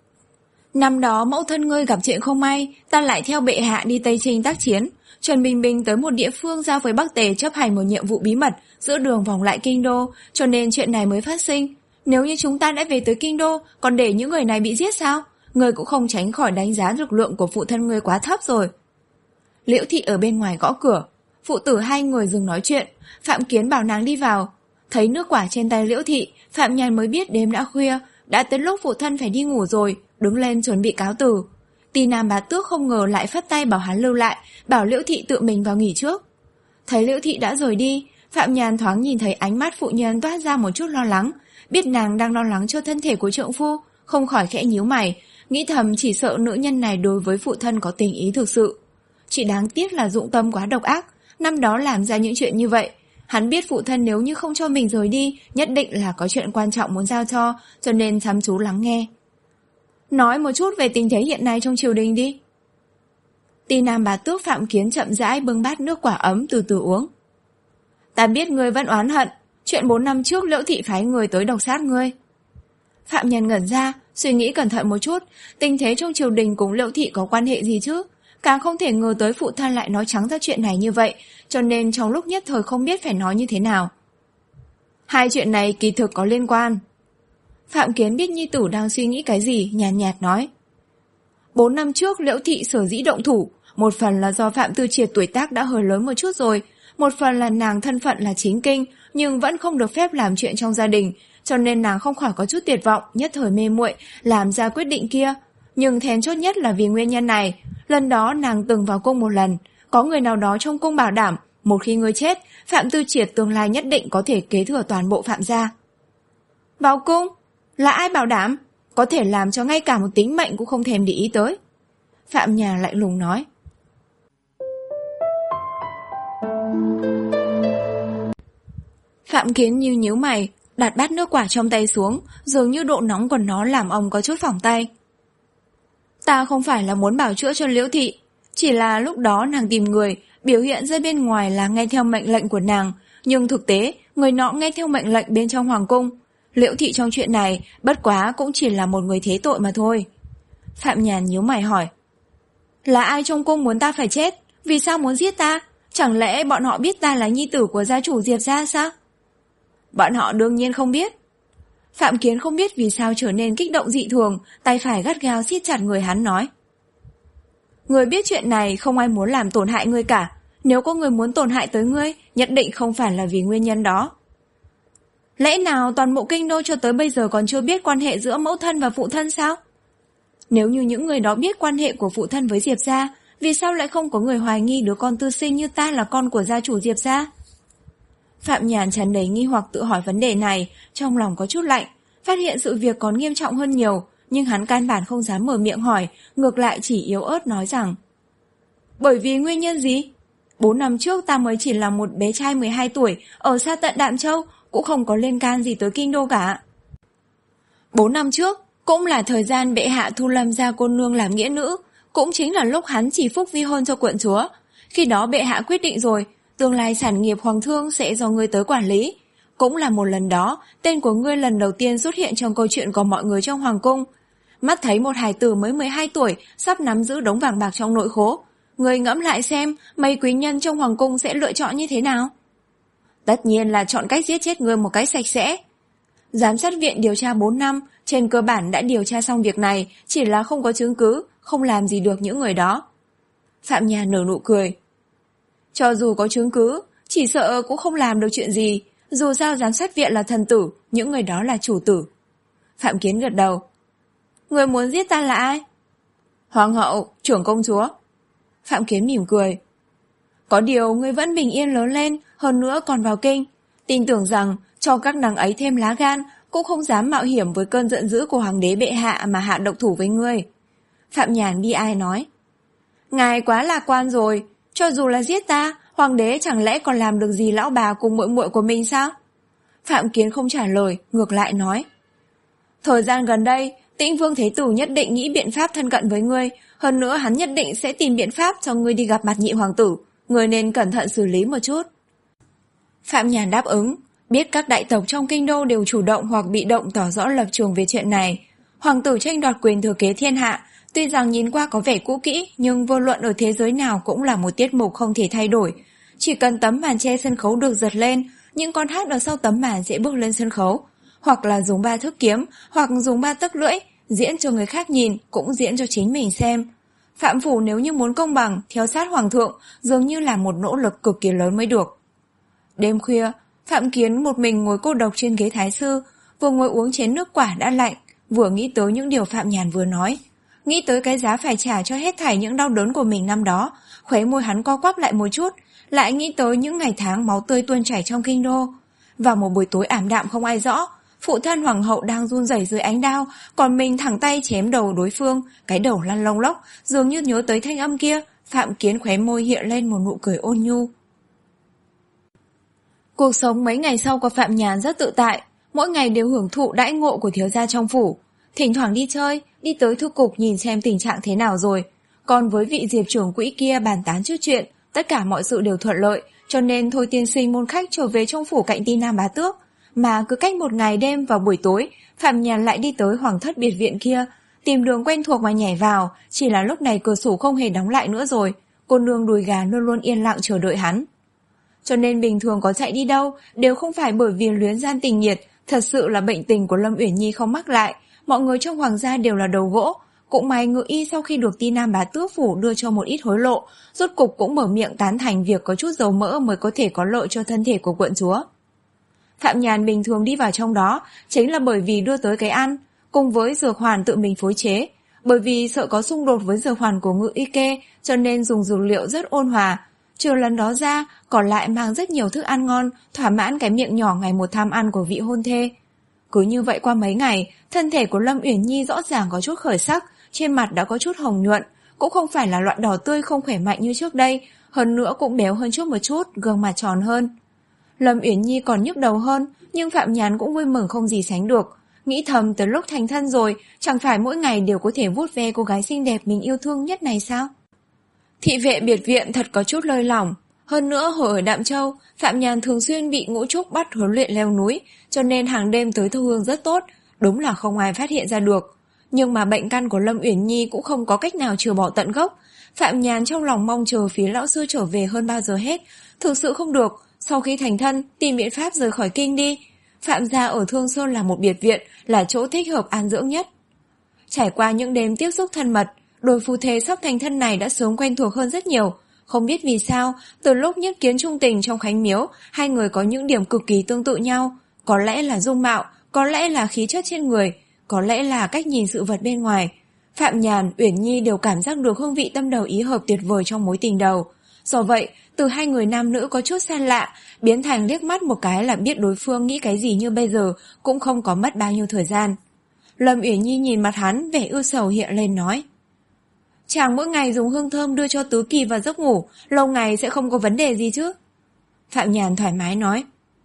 Năm đó mẫu thân ngươi gặp chuyện không may, ta lại theo bệ hạ đi Tây Trinh tác chiến. Trần Bình Bình tới một địa phương giao với Bắc Tề chấp hành một nhiệm vụ bí mật, giữa đường vòng lại kinh đô, cho nên chuyện này mới phát sinh. Nếu như chúng ta đã về tới kinh đô, còn để những người này bị giết sao? Ngươi cũng không tránh khỏi đánh giá lực lượng của phụ thân ngươi quá thấp rồi. Liễu Thị ở bên ngoài gõ cửa, phụ tử hai người dừng nói chuyện, Phạm Kiến bảo nàng đi vào. Thấy nước quả trên tay Liễu Thị, Phạm Nhàn mới biết đêm đã khuya, đã tới lúc phụ thân phải đi ngủ rồi, đứng lên chuẩn bị cáo từ. Tỳ Nam Bá Tước không ngờ lại phất tay bảo hắn lưu lại, bảo Liễu Thị tự mình vào nghỉ trước. Thấy Liễu Thị đã rời đi, Phạm Nhàn thoáng nhìn thấy ánh mắt phụ nhân toát ra một chút lo lắng, biết nàng đang lo lắng cho thân thể của trượng phu, không khỏi khẽ nhíu mày, nghĩ thầm chỉ sợ nữ nhân này đối với phụ thân có tình ý thực sự. Chỉ đáng tiếc là dụng tâm quá độc ác, năm đó làm ra những chuyện như vậy. Hắn biết phụ thân nếu như không cho mình rời đi, nhất định là có chuyện quan trọng muốn giao cho, cho nên chăm chú lắng nghe. Nói một chút về tình thế hiện nay trong triều đình đi. Tỳ Nam Bá Tước Phạm Kiến chậm rãi bưng bát nước quả ấm từ từ uống. Ta biết ngươi vẫn oán hận, chuyện bốn năm trước Liễu Thị phái người tới độc sát ngươi. Phạm Nhân ngẩn ra, suy nghĩ cẩn thận một chút, tình thế trong triều đình cùng Liễu Thị có quan hệ gì chứ? Càng không thể ngờ tới phụ thân lại nói trắng ra chuyện này như vậy, cho nên trong lúc nhất thời không biết phải nói như thế nào. Hai chuyện này kỳ thực có liên quan. Phạm Kiến biết nhi tử đang suy nghĩ cái gì, nhàn nhạt, nhạt nói. Bốn năm trước Liễu Thị sở dĩ động thủ, một phần là do Phạm Tư Triệt tuổi tác đã hơi lớn một chút rồi, một phần là nàng thân phận là chính kinh, nhưng vẫn không được phép làm chuyện trong gia đình, cho nên nàng không khỏi có chút tuyệt vọng, nhất thời mê muội làm ra quyết định kia. Nhưng then chốt nhất là vì nguyên nhân này. Lần đó nàng từng vào cung một lần, có người nào đó trong cung bảo đảm, một khi ngươi chết, Phạm Tư Triệt tương lai nhất định có thể kế thừa toàn bộ Phạm gia. Vào cung? Là ai bảo đảm? Có thể làm cho ngay cả một tính mệnh cũng không thèm để ý tới. Phạm Nhà lạnh lùng nói. Phạm Kiến như nhíu mày, đặt bát nước quả trong tay xuống, dường như độ nóng của nó làm ông có chút phỏng tay. Ta không phải là muốn bảo chữa cho Liễu Thị, chỉ là lúc đó nàng tìm người, biểu hiện ra bên ngoài là nghe theo mệnh lệnh của nàng, nhưng thực tế, người nọ nghe theo mệnh lệnh bên trong hoàng cung. Liễu Thị trong chuyện này, bất quá cũng chỉ là một người thế tội mà thôi. Phạm Nhàn nhíu mày hỏi. Là ai trong cung muốn ta phải chết? Vì sao muốn giết ta? Chẳng lẽ bọn họ biết ta là nhi tử của gia chủ Diệp gia sao? Bọn họ đương nhiên không biết. Phạm Kiến không biết vì sao trở nên kích động dị thường, tay phải gắt gao siết chặt người hắn nói. Người biết chuyện này không ai muốn làm tổn hại ngươi cả. Nếu có người muốn tổn hại tới ngươi, nhất định không phải là vì nguyên nhân đó. Lẽ nào toàn bộ kinh đô cho tới bây giờ còn chưa biết quan hệ giữa mẫu thân và phụ thân sao? Nếu như những người đó biết quan hệ của phụ thân với Diệp gia, vì sao lại không có người hoài nghi đứa con tư sinh như ta là con của gia chủ Diệp gia? Phạm Nhàn tràn đầy nghi hoặc tự hỏi vấn đề này, trong lòng có chút lạnh, phát hiện sự việc còn nghiêm trọng hơn nhiều, nhưng hắn căn bản không dám mở miệng hỏi, ngược lại chỉ yếu ớt nói rằng. Bởi vì nguyên nhân gì? Bốn năm trước ta mới chỉ là một bé trai mười hai tuổi, ở xa tận Đạm Châu, cũng không có liên can gì tới kinh đô cả. Bốn năm trước, cũng là thời gian bệ hạ thu Lâm gia cô nương làm nghĩa nữ, cũng chính là lúc hắn chỉ phúc vi hôn cho quận chúa. Khi đó bệ hạ quyết định rồi, tương lai sản nghiệp hoàng thương sẽ do ngươi tới quản lý. Cũng là một lần đó, tên của ngươi lần đầu tiên xuất hiện trong câu chuyện của mọi người trong hoàng cung. Mắt thấy một hài tử mới mười hai tuổi sắp nắm giữ đống vàng bạc trong nội khố. Ngươi ngẫm lại xem mấy quý nhân trong hoàng cung sẽ lựa chọn như thế nào? Tất nhiên là chọn cách giết chết ngươi một cách sạch sẽ. Giám sát viện điều tra bốn năm, trên cơ bản đã điều tra xong việc này, chỉ là không có chứng cứ, không làm gì được những người đó. Phạm Nhàn nở nụ cười. Cho dù có chứng cứ, chỉ sợ cũng không làm được chuyện gì, dù sao giám sát viện là thần tử, những người đó là chủ tử. Phạm Kiến gật đầu. Người muốn giết ta là ai? Hoàng hậu, trưởng công chúa. Phạm Kiến mỉm cười. Có điều ngươi vẫn bình yên lớn lên, hơn nữa còn vào kinh. Tin tưởng rằng cho các nàng ấy thêm lá gan, cũng không dám mạo hiểm với cơn giận dữ của hoàng đế bệ hạ mà hạ độc thủ với ngươi. Phạm Nhàn bi ai nói. Ngài quá lạc quan rồi, cho dù là giết ta, hoàng đế chẳng lẽ còn làm được gì lão bà cùng muội muội của mình sao? Phạm Kiến không trả lời, ngược lại nói. Thời gian gần đây, Tĩnh Vương Thế Tử nhất định nghĩ biện pháp thân cận với ngươi, hơn nữa hắn nhất định sẽ tìm biện pháp cho ngươi đi gặp mặt nhị hoàng tử, ngươi nên cẩn thận xử lý một chút. Phạm Nhàn đáp ứng, biết các đại tộc trong kinh đô đều chủ động hoặc bị động tỏ rõ lập trường về chuyện này. Hoàng tử tranh đoạt quyền thừa kế thiên hạ, tuy rằng nhìn qua có vẻ cũ kỹ, nhưng vô luận ở thế giới nào cũng là một tiết mục không thể thay đổi. Chỉ cần tấm màn che sân khấu được giật lên, những con hát ở sau tấm màn sẽ bước lên sân khấu, hoặc là dùng ba thước kiếm, hoặc dùng ba tấc lưỡi, diễn cho người khác nhìn, cũng diễn cho chính mình xem. Phạm phủ nếu như muốn công bằng, theo sát hoàng thượng, dường như là một nỗ lực cực kỳ lớn mới được. Đêm khuya, Phạm Kiến một mình ngồi cô độc trên ghế thái sư, vừa ngồi uống chén nước quả đã lạnh, vừa nghĩ tới những điều Phạm Nhàn vừa nói. Nghĩ tới cái giá phải trả cho hết thảy những đau đớn của mình năm đó, khóe môi hắn co quắp lại một chút, lại nghĩ tới những ngày tháng máu tươi tuôn chảy trong kinh đô. Vào một buổi tối ảm đạm không ai rõ, phụ thân hoàng hậu đang run rẩy dưới ánh đao, còn mình thẳng tay chém đầu đối phương, cái đầu lăn lông lốc, dường như nhớ tới thanh âm kia, Phạm Kiến khóe môi hiện lên một nụ cười ôn nhu. Cuộc sống mấy ngày sau của Phạm Nhàn rất tự tại, mỗi ngày đều hưởng thụ đãi ngộ của thiếu gia trong phủ, thỉnh thoảng đi chơi, đi tới thư cục nhìn xem tình trạng thế nào rồi. Còn với vị Diệp trưởng quỹ kia bàn tán chút chuyện, tất cả mọi sự đều thuận lợi, cho nên Thôi tiên sinh môn khách trở về trong phủ cạnh Ti Nam Bá Tước. Mà cứ cách một ngày đêm vào buổi tối, Phạm Nhàn lại đi tới hoàng thất biệt viện kia, tìm đường quen thuộc mà nhảy vào, chỉ là lúc này cửa sổ không hề đóng lại nữa rồi, cô nương đùi gà luôn luôn yên lặng chờ đợi hắn. Cho nên bình thường có chạy đi đâu, đều không phải bởi vì luyến gian tình nhiệt, thật sự là bệnh tình của Lâm Uyển Nhi không mắc lại, mọi người trong hoàng gia đều là đầu gỗ. Cũng may Ngự Y sau khi được Ti Nam Bá Tước phủ đưa cho một ít hối lộ, rốt cục cũng mở miệng tán thành việc có chút dầu mỡ mới có thể có lợi cho thân thể của quận chúa. Phạm Nhàn bình thường đi vào trong đó chính là bởi vì đưa tới cái ăn, cùng với dược hoàn tự mình phối chế. Bởi vì sợ có xung đột với dược hoàn của Ngự Y kê, cho nên dùng dược liệu rất ôn hòa. Trừ lần đó ra, còn lại mang rất nhiều thức ăn ngon, thỏa mãn cái miệng nhỏ ngày một tham ăn của vị hôn thê. Cứ như vậy qua mấy ngày, thân thể của Lâm Uyển Nhi rõ ràng có chút khởi sắc, trên mặt đã có chút hồng nhuận, cũng không phải là loại đỏ tươi không khỏe mạnh như trước đây, hơn nữa cũng béo hơn chút một chút, gương mặt tròn hơn. Lâm Uyển Nhi còn nhức đầu hơn, nhưng Phạm Nhàn cũng vui mừng không gì sánh được, nghĩ thầm tới lúc thành thân rồi, chẳng phải mỗi ngày đều có thể vuốt ve cô gái xinh đẹp mình yêu thương nhất này sao? Thị vệ biệt viện thật có chút lơi lỏng. Hơn nữa hồi ở Đạm Châu, Phạm Nhàn thường xuyên bị Ngũ Trúc bắt huấn luyện leo núi, cho nên hàng đêm tới thu hương rất tốt, đúng là không ai phát hiện ra được. Nhưng mà bệnh căn của Lâm Uyển Nhi cũng không có cách nào trừ bỏ tận gốc. Phạm Nhàn trong lòng mong chờ phía lão sư trở về hơn bao giờ hết. Thực sự không được, sau khi thành thân, tìm biện pháp rời khỏi kinh đi. Phạm gia ở Thương Sơn là một biệt viện, là chỗ thích hợp an dưỡng nhất. Trải qua những đêm tiếp xúc thân mật, đôi phu thê sắp thành thân này đã sớm quen thuộc hơn rất nhiều. Không biết vì sao, từ lúc nhất kiến trung tình trong Khánh Miếu, hai người có những điểm cực kỳ tương tự nhau. Có lẽ là dung mạo, có lẽ là khí chất trên người, có lẽ là cách nhìn sự vật bên ngoài. Phạm Nhàn, Uyển Nhi đều cảm giác được hương vị tâm đầu ý hợp tuyệt vời trong mối tình đầu. Do vậy, từ hai người nam nữ có chút xa lạ, biến thành liếc mắt một cái là biết đối phương nghĩ cái gì như bây giờ, cũng không có mất bao nhiêu thời gian. Lâm Uyển Nhi nhìn mặt hắn, vẻ ưu sầu hiện lên nói. Chàng mỗi ngày dùng hương thơm đưa cho Tứ Kỳ vào giấc ngủ, lâu ngày sẽ không có vấn đề gì chứ? Phạm Nhàn thoải mái nói.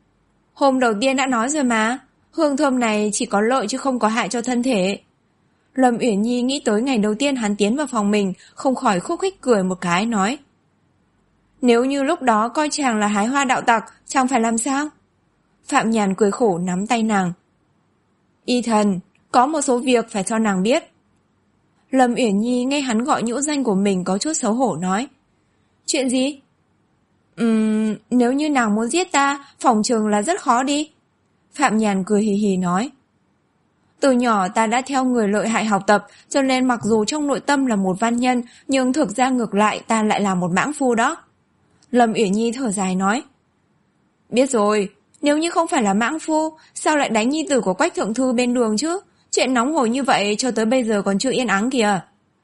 Hôm đầu tiên đã nói rồi mà, hương thơm này chỉ có lợi chứ không có hại cho thân thể. Lâm Uyển Nhi nghĩ tới ngày đầu tiên hắn tiến vào phòng mình, không khỏi khúc khích cười một cái nói. Nếu như lúc đó coi chàng là hái hoa đạo tặc, chàng phải làm sao? Phạm Nhàn cười khổ nắm tay nàng. Y thần, có một số việc phải cho nàng biết. Lâm Uyển Nhi nghe hắn gọi nhũ danh của mình có chút xấu hổ nói. Chuyện gì? Ừm, nếu như nàng muốn giết ta, phỏng chừng là rất khó đi. Phạm Nhàn cười hì hì nói. Từ nhỏ ta đã theo người lợi hại học tập, cho nên mặc dù trong nội tâm là một văn nhân, nhưng thực ra ngược lại ta lại là một mãng phu đó. Lâm Uyển Nhi thở dài nói. Biết rồi, nếu như không phải là mãng phu, sao lại đánh nhi tử của Quách thượng thư bên đường chứ? Chuyện nóng hổi như vậy cho tới bây giờ còn chưa yên ắng kìa.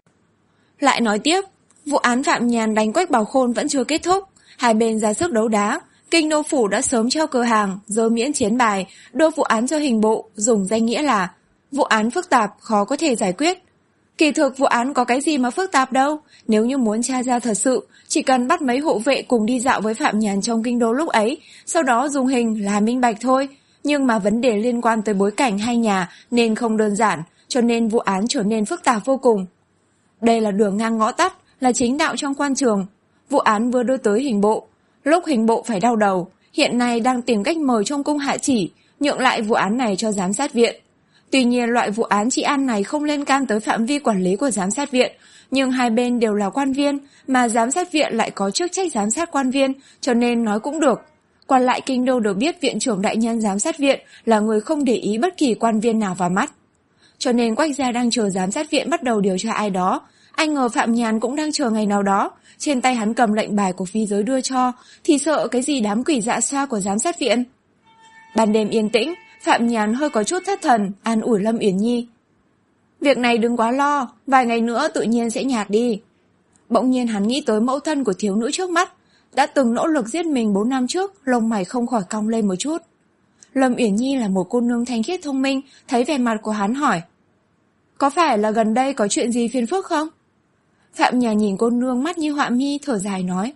Lại nói tiếp, vụ án Phạm Nhàn đánh Quách Bảo Khôn vẫn chưa kết thúc. Hai bên ra sức đấu đá. Kinh đô phủ đã sớm treo cờ hàng, dơ miễn chiến bài, đưa vụ án cho hình bộ, dùng danh nghĩa là vụ án phức tạp, khó có thể giải quyết. Kỳ thực vụ án có cái gì mà phức tạp đâu. Nếu như muốn tra ra thật sự, chỉ cần bắt mấy hộ vệ cùng đi dạo với Phạm Nhàn trong kinh đô lúc ấy, sau đó dùng hình là minh bạch thôi. Nhưng mà vấn đề liên quan tới bối cảnh hai nhà nên không đơn giản, cho nên vụ án trở nên phức tạp vô cùng. Đây là đường ngang ngõ tắt, là chính đạo trong quan trường. Vụ án vừa đưa tới hình bộ. Lúc hình bộ phải đau đầu, hiện nay đang tìm cách mời trong cung hạ chỉ, nhượng lại vụ án này cho giám sát viện. Tuy nhiên loại vụ án trị an này không liên can tới phạm vi quản lý của giám sát viện, nhưng hai bên đều là quan viên, mà giám sát viện lại có chức trách giám sát quan viên, cho nên nói cũng được. Quan lại kinh đô được biết viện trưởng đại nhân giám sát viện là người không để ý bất kỳ quan viên nào vào mắt. Cho nên Quách gia đang chờ giám sát viện bắt đầu điều tra ai đó. Anh ngờ Phạm Nhàn cũng đang chờ ngày nào đó. Trên tay hắn cầm lệnh bài của phi giới đưa cho, thì sợ cái gì đám quỷ dạ xoa của giám sát viện. Ban đêm yên tĩnh, Phạm Nhàn hơi có chút thất thần, an ủi Lâm Uyển Nhi. Việc này đừng quá lo, vài ngày nữa tự nhiên sẽ nhạt đi. Bỗng nhiên hắn nghĩ tới mẫu thân của thiếu nữ trước mắt, đã từng nỗ lực giết mình bốn năm trước, lông mày không khỏi cong lên một chút. Lâm Uyển Nhi là một cô nương thanh khiết thông minh, thấy vẻ mặt của hắn hỏi. Có phải là gần đây có chuyện gì phiền phức không? Phạm Nhàn nhìn cô nương mắt như họa mi, thở dài nói.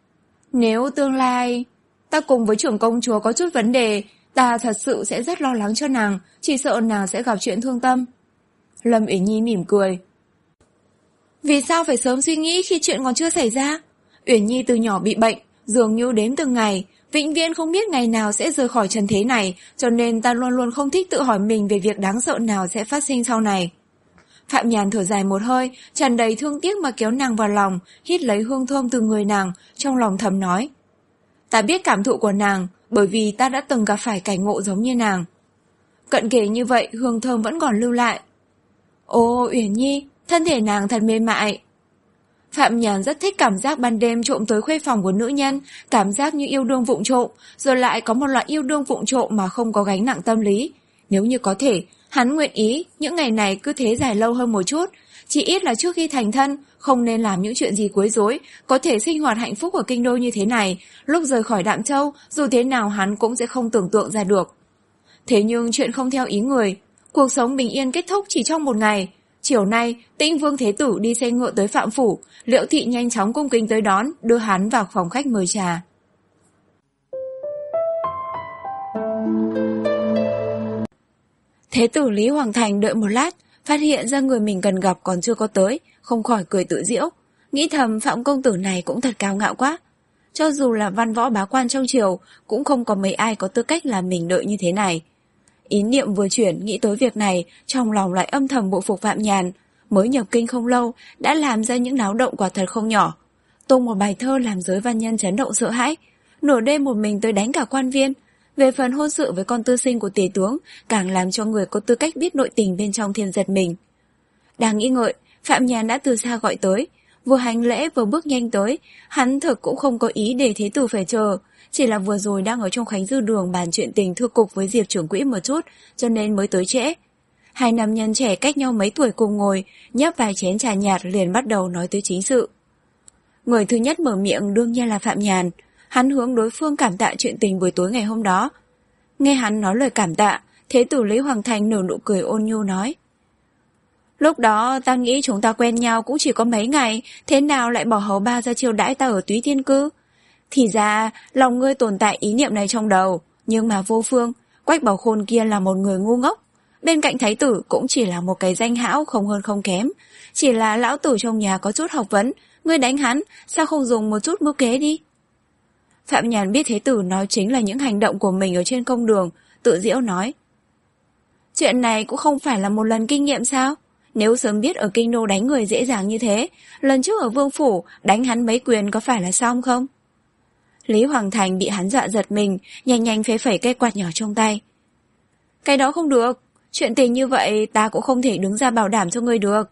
Nếu tương lai ta cùng với trưởng công chúa có chút vấn đề, ta thật sự sẽ rất lo lắng cho nàng, chỉ sợ nàng sẽ gặp chuyện thương tâm. Lâm Uyển Nhi mỉm cười. Vì sao phải sớm suy nghĩ khi chuyện còn chưa xảy ra? Uyển Nhi từ nhỏ bị bệnh, dường như đến từng ngày, vĩnh viễn không biết ngày nào sẽ rời khỏi trần thế này, cho nên ta luôn luôn không thích tự hỏi mình về việc đáng sợ nào sẽ phát sinh sau này. Phạm Nhàn thở dài một hơi, tràn đầy thương tiếc mà kéo nàng vào lòng, hít lấy hương thơm từ người nàng, trong lòng thầm nói. Ta biết cảm thụ của nàng, bởi vì ta đã từng gặp phải cảnh ngộ giống như nàng. Cận kề như vậy, hương thơm vẫn còn lưu lại. Ô, Uyển Nhi, thân thể nàng thật mềm mại. Phạm Nhàn rất thích cảm giác ban đêm trộm tới khuê phòng của nữ nhân, cảm giác như yêu đương vụng trộm, rồi lại có một loại yêu đương vụng trộm mà không có gánh nặng tâm lý. Nếu như có thể, hắn nguyện ý những ngày này cứ thế dài lâu hơn một chút, chỉ ít là trước khi thành thân, không nên làm những chuyện gì quấy rối, có thể sinh hoạt hạnh phúc ở kinh đô như thế này, lúc rời khỏi Đạm Châu, dù thế nào hắn cũng sẽ không tưởng tượng ra được. Thế nhưng chuyện không theo ý người, cuộc sống bình yên kết thúc chỉ trong một ngày. Chiều nay, Tĩnh Vương Thế Tử đi xe ngựa tới Phạm Phủ, Liễu Thị nhanh chóng cung kính tới đón, đưa hắn vào phòng khách mời trà. Thế tử Lý Hoàng Thành đợi một lát, phát hiện ra người mình cần gặp còn chưa có tới, không khỏi cười tự giễu, nghĩ thầm Phạm công tử này cũng thật cao ngạo quá. Cho dù là văn võ bá quan trong triều, cũng không có mấy ai có tư cách làm mình đợi như thế này. Ý niệm vừa chuyển nghĩ tới việc này, trong lòng lại âm thầm bội phục Phạm Nhàn, mới nhập kinh không lâu, đã làm ra những náo động quả thật không nhỏ. Tung một bài thơ làm giới văn nhân chấn động sợ hãi, nửa đêm một mình tới đánh cả quan viên. Về phần hôn sự với con tư sinh của tể tướng, càng làm cho người có tư cách biết nội tình bên trong thiên giật mình. Đang nghĩ ngợi, Phạm Nhàn đã từ xa gọi tới, vừa hành lễ vừa bước nhanh tới, hắn thực cũng không có ý để thế tử phải chờ, chỉ là vừa rồi đang ở trong Khánh Dư Đường bàn chuyện tình thư cục với Diệp trưởng quỹ một chút, cho nên mới tới trễ. Hai nam nhân trẻ cách nhau mấy tuổi cùng ngồi, nhấp vài chén trà nhạt liền bắt đầu nói tới chính sự. Người thứ nhất mở miệng đương nhiên là Phạm Nhàn, hắn hướng đối phương cảm tạ chuyện tình buổi tối ngày hôm đó. Nghe hắn nói lời cảm tạ, Thế tử Lý Hoàng Thành nở nụ cười ôn nhu nói. Lúc đó ta nghĩ chúng ta quen nhau cũng chỉ có mấy ngày, thế nào lại bỏ hầu ba ra chiêu đãi ta ở Túy Thiên Cư? Thì ra, lòng ngươi tồn tại ý niệm này trong đầu, nhưng mà vô phương, Quách Bảo Khôn kia là một người ngu ngốc. Bên cạnh thái tử cũng chỉ là một cái danh hão không hơn không kém. Chỉ là lão tử trong nhà có chút học vấn, ngươi đánh hắn, sao không dùng một chút mưu kế đi? Phạm Nhàn biết Thế Tử nói chính là những hành động của mình ở trên công đường, tự giễu nói. Chuyện này cũng không phải là một lần kinh nghiệm sao? Nếu sớm biết ở kinh đô đánh người dễ dàng như thế, lần trước ở Vương Phủ đánh hắn mấy quyền có phải là xong không? Lý Hoàng Thành bị hắn dọa giật mình, nhanh nhanh phế phẩy cây quạt nhỏ trong tay. Cái đó không được, chuyện tình như vậy ta cũng không thể đứng ra bảo đảm cho ngươi được.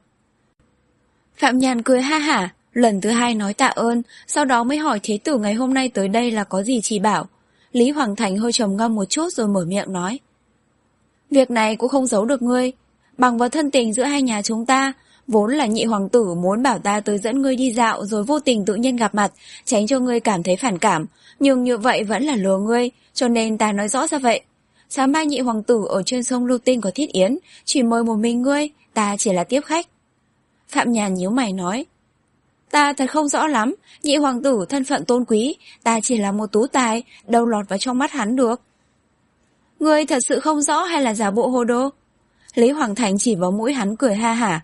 Phạm Nhàn cười ha hả, lần thứ hai nói tạ ơn, sau đó mới hỏi Thế Tử ngày hôm nay tới đây là có gì chỉ bảo. Lý Hoàng Thành hơi trầm ngâm một chút rồi mở miệng nói. Việc này cũng không giấu được ngươi, bằng vào thân tình giữa hai nhà chúng ta, vốn là nhị hoàng tử muốn bảo ta tới dẫn ngươi đi dạo rồi vô tình tự nhiên gặp mặt, tránh cho ngươi cảm thấy phản cảm, nhưng như vậy vẫn là lừa ngươi, cho nên ta nói rõ ra vậy. Sáng mai nhị hoàng tử ở trên sông Lưu Tinh có thiết yến, chỉ mời một mình ngươi, ta chỉ là tiếp khách. Phạm Nhàn nhíu mày nói. Ta thật không rõ lắm, nhị hoàng tử thân phận tôn quý, ta chỉ là một tú tài, đâu lọt vào trong mắt hắn được. Ngươi thật sự không rõ hay là giả bộ hồ đồ? Lý Hoàng Thành chỉ vào mũi hắn cười ha hả.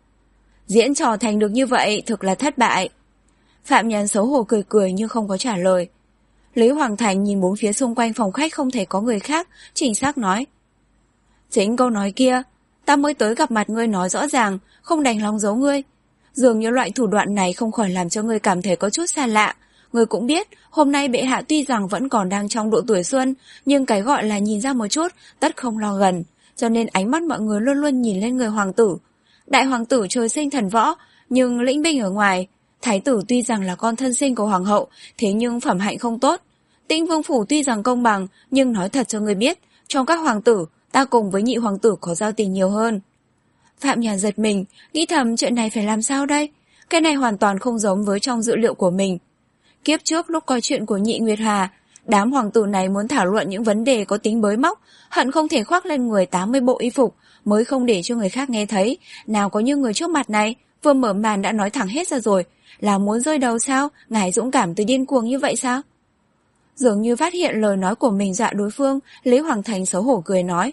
Diễn trò thành được như vậy thực là thất bại. Phạm Nhàn xấu hổ cười cười nhưng không có trả lời. Lý Hoàng Thành nhìn bốn phía xung quanh phòng khách không thể có người khác, chính xác nói. Chính câu nói kia, ta mới tới gặp mặt ngươi nói rõ ràng, không đành lòng giấu ngươi. Dường như loại thủ đoạn này không khỏi làm cho ngươi cảm thấy có chút xa lạ. Ngươi cũng biết, hôm nay bệ hạ tuy rằng vẫn còn đang trong độ tuổi xuân, nhưng cái gọi là nhìn ra một chút, tất không lo gần, cho nên ánh mắt mọi người luôn luôn nhìn lên người hoàng tử. Đại hoàng tử trời sinh thần võ, nhưng lĩnh binh ở ngoài. Thái tử tuy rằng là con thân sinh của hoàng hậu, thế nhưng phẩm hạnh không tốt. Tĩnh Vương Phủ tuy rằng công bằng, nhưng nói thật cho ngươi biết, trong các hoàng tử, ta cùng với nhị hoàng tử có giao tình nhiều hơn. Phạm Nhàn giật mình, nghĩ thầm chuyện này phải làm sao đây? Cái này hoàn toàn không giống với trong dữ liệu của mình. Kiếp trước lúc coi chuyện của Nhị Nguyệt Hà, đám hoàng tử này muốn thảo luận những vấn đề có tính bới móc, hận không thể khoác lên người tám mươi bộ y phục, mới không để cho người khác nghe thấy. Nào có như người trước mặt này, vừa mở màn đã nói thẳng hết ra rồi, là muốn rơi đầu sao? Ngài dũng cảm tới điên cuồng như vậy sao? Dường như phát hiện lời nói của mình dọa đối phương, Lý Hoàng Thành xấu hổ cười nói.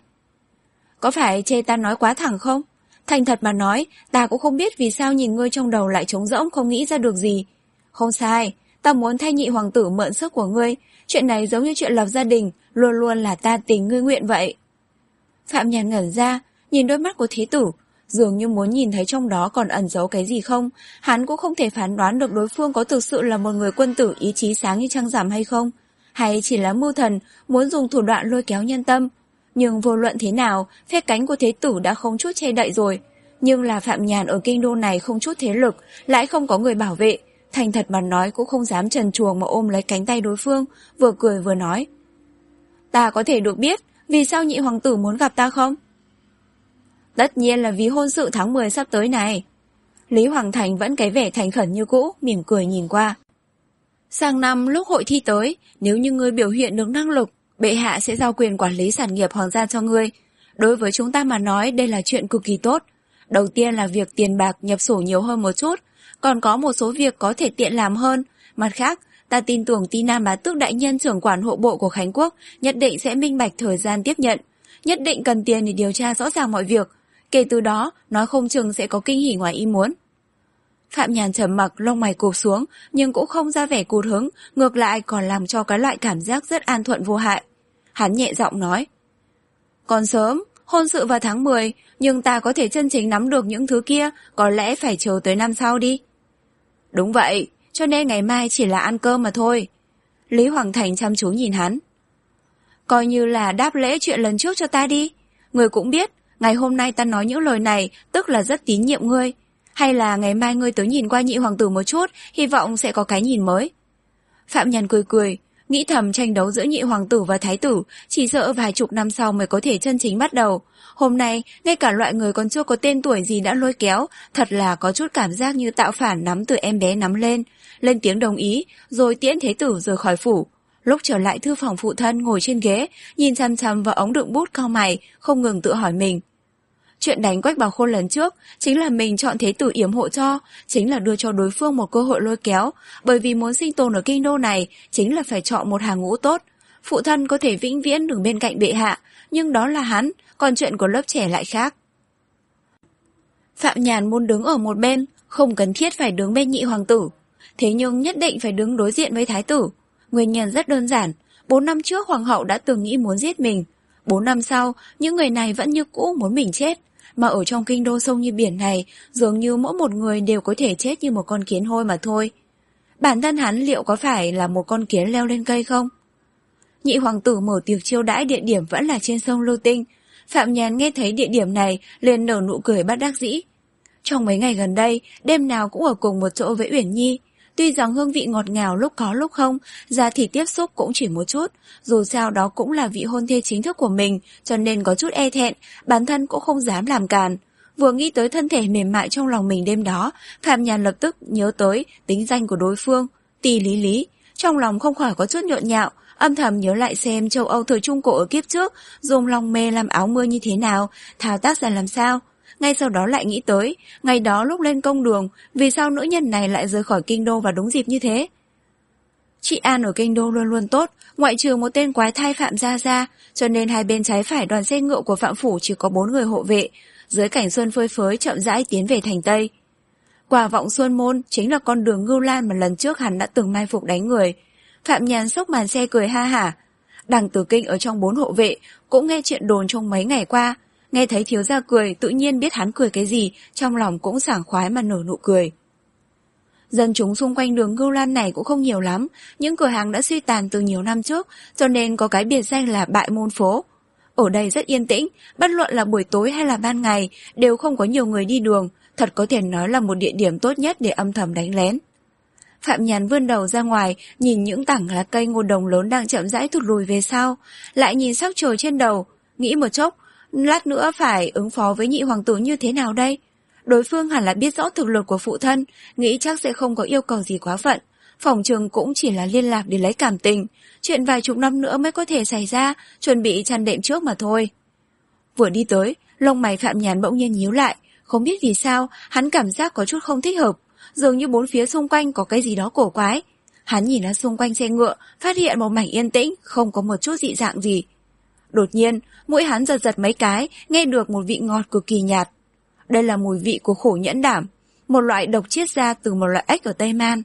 Có phải chê ta nói quá thẳng không? Thành thật mà nói, ta cũng không biết vì sao nhìn ngươi trong đầu lại trống rỗng không nghĩ ra được gì. Không sai, ta muốn thay nhị hoàng tử mượn sức của ngươi, chuyện này giống như chuyện lập gia đình, luôn luôn là ta tình ngươi nguyện vậy. Phạm Nhàn ngẩn ra, nhìn đôi mắt của Thế Tử, dường như muốn nhìn thấy trong đó còn ẩn giấu cái gì không, hắn cũng không thể phán đoán được đối phương có thực sự là một người quân tử ý chí sáng như trăng rằm hay không, hay chỉ là mưu thần, muốn dùng thủ đoạn lôi kéo nhân tâm. Nhưng vô luận thế nào, phe cánh của Thế Tử đã không chút che đậy rồi. Nhưng là Phạm Nhàn ở kinh đô này không chút thế lực, lại không có người bảo vệ. Thành thật mà nói cũng không dám trần truồng mà ôm lấy cánh tay đối phương, vừa cười vừa nói. Ta có thể được biết, vì sao nhị hoàng tử muốn gặp ta không? Tất nhiên là vì hôn sự tháng mười sắp tới này. Lý Hoàng Thành vẫn cái vẻ thành khẩn như cũ, mỉm cười nhìn qua. Sang năm lúc hội thi tới, nếu như ngươi biểu hiện được năng lực, bệ hạ sẽ giao quyền quản lý sản nghiệp hoàng gia cho ngươi. Đối với chúng ta mà nói đây là chuyện cực kỳ tốt. Đầu tiên là việc tiền bạc nhập sổ nhiều hơn một chút, còn có một số việc có thể tiện làm hơn. Mặt khác, ta tin tưởng Ti Nam Bá Tước đại nhân trưởng quản hộ bộ của Khánh Quốc nhất định sẽ minh bạch thời gian tiếp nhận. Nhất định cần tiền để điều tra rõ ràng mọi việc. Kể từ đó, nói không chừng sẽ có kinh hỉ ngoài ý muốn. Phạm Nhàn trầm mặc, lông mày cụp xuống, nhưng cũng không ra vẻ cụt hứng, ngược lại còn làm cho cái loại cảm giác rất an thuận vô hại. Hắn nhẹ giọng nói. Còn sớm, hôn sự vào tháng mười, nhưng ta có thể chân chính nắm được những thứ kia, có lẽ phải chờ tới năm sau đi. Đúng vậy, cho nên ngày mai chỉ là ăn cơm mà thôi. Lý Hoàng Thành chăm chú nhìn hắn. Coi như là đáp lễ chuyện lần trước cho ta đi. Ngươi cũng biết, ngày hôm nay ta nói những lời này, tức là rất tín nhiệm ngươi. Hay là ngày mai ngươi tới nhìn qua nhị hoàng tử một chút, hy vọng sẽ có cái nhìn mới. Phạm Nhàn cười cười, nghĩ thầm tranh đấu giữa nhị hoàng tử và thái tử, chỉ sợ vài chục năm sau mới có thể chân chính bắt đầu. Hôm nay, ngay cả loại người còn chưa có tên tuổi gì đã lôi kéo, thật là có chút cảm giác như tạo phản nắm từ em bé nắm lên. Lên tiếng đồng ý, rồi tiễn thế tử rời khỏi phủ. Lúc trở lại thư phòng phụ thân ngồi trên ghế, nhìn chăm chăm vào ống đựng bút cau mày, không ngừng tự hỏi mình. Chuyện đánh Quách Bảo Khôn lần trước chính là mình chọn thế tử yểm hộ cho, chính là đưa cho đối phương một cơ hội lôi kéo, bởi vì muốn sinh tồn ở kinh đô này chính là phải chọn một hàng ngũ tốt. Phụ thân có thể vĩnh viễn đứng bên cạnh bệ hạ, nhưng đó là hắn, còn chuyện của lớp trẻ lại khác. Phạm Nhàn muốn đứng ở một bên, không cần thiết phải đứng bên nhị hoàng tử, thế nhưng nhất định phải đứng đối diện với thái tử. Nguyên nhân rất đơn giản, bốn năm trước hoàng hậu đã từng nghĩ muốn giết mình. Bốn năm sau, những người này vẫn như cũ muốn mình chết. Mà ở trong kinh đô sông như biển này, dường như mỗi một người đều có thể chết như một con kiến hôi mà thôi. Bản thân hắn liệu có phải là một con kiến leo lên cây không? Nhị hoàng tử mở tiệc chiêu đãi, địa điểm vẫn là trên sông Lưu Tinh. Phạm Nhàn nghe thấy địa điểm này liền nở nụ cười bất đắc dĩ. Trong mấy ngày gần đây, đêm nào cũng ở cùng một chỗ với Uyển Nhi. Tuy rằng hương vị ngọt ngào lúc có lúc không, da thịt tiếp xúc cũng chỉ một chút, dù sao đó cũng là vị hôn thê chính thức của mình, cho nên có chút e thẹn, bản thân cũng không dám làm càn. Vừa nghĩ tới thân thể mềm mại trong lòng mình đêm đó, Phạm Nhàn lập tức nhớ tới tính danh của đối phương, Tì Lý Lý, trong lòng không khỏi có chút nhộn nhạo, âm thầm nhớ lại xem châu Âu thời Trung Cổ ở kiếp trước dùng lòng mê làm áo mưa như thế nào, thao tác ra làm sao. Ngay sau đó lại nghĩ tới, ngày đó lúc lên công đường, vì sao nữ nhân này lại rời khỏi kinh đô vào đúng dịp như thế? Trị an ở kinh đô luôn luôn tốt, ngoại trừ một tên quái thai Phạm Gia Gia, cho nên hai bên trái phải đoàn xe ngựa của Phạm Phủ chỉ có bốn người hộ vệ, dưới cảnh xuân phơi phới chậm rãi tiến về thành Tây. Quả Vọng Xuân Môn chính là con đường Ngưu Lan mà lần trước hắn đã từng mai phục đánh người. Phạm Nhàn xốc màn xe cười ha hả. Đằng Tử Kinh ở trong bốn hộ vệ cũng nghe chuyện đồn trong mấy ngày qua, nghe thấy thiếu gia cười, tự nhiên biết hắn cười cái gì, trong lòng cũng sảng khoái mà nở nụ cười. Dân chúng xung quanh đường Ngưu Lan này cũng không nhiều lắm, những cửa hàng đã suy tàn từ nhiều năm trước, cho nên có cái biệt danh là Bại Môn Phố. Ở đây rất yên tĩnh, bất luận là buổi tối hay là ban ngày, đều không có nhiều người đi đường, thật có thể nói là một địa điểm tốt nhất để âm thầm đánh lén. Phạm Nhàn vươn đầu ra ngoài, nhìn những tảng lá cây ngô đồng lớn đang chậm rãi thụt lùi về sau, lại nhìn sắc trời trên đầu, nghĩ một chốc, lát nữa phải ứng phó với nhị hoàng tử như thế nào đây? Đối phương hẳn là biết rõ thực lực của phụ thân, nghĩ chắc sẽ không có yêu cầu gì quá phận. Phòng trường cũng chỉ là liên lạc để lấy cảm tình, chuyện vài chục năm nữa mới có thể xảy ra, chuẩn bị chăn đệm trước mà thôi. Vừa đi tới, lông mày Phạm Nhàn bỗng nhiên nhíu lại, không biết vì sao, hắn cảm giác có chút không thích hợp, dường như bốn phía xung quanh có cái gì đó cổ quái. Hắn nhìn ra xung quanh xe ngựa, phát hiện một mảnh yên tĩnh, không có một chút dị dạng gì. Đột nhiên, mũi hắn giật giật mấy cái, nghe được một vị ngọt cực kỳ nhạt. Đây là mùi vị của khổ nhẫn đảm, một loại độc chiết ra từ một loại ếch ở Tây Man.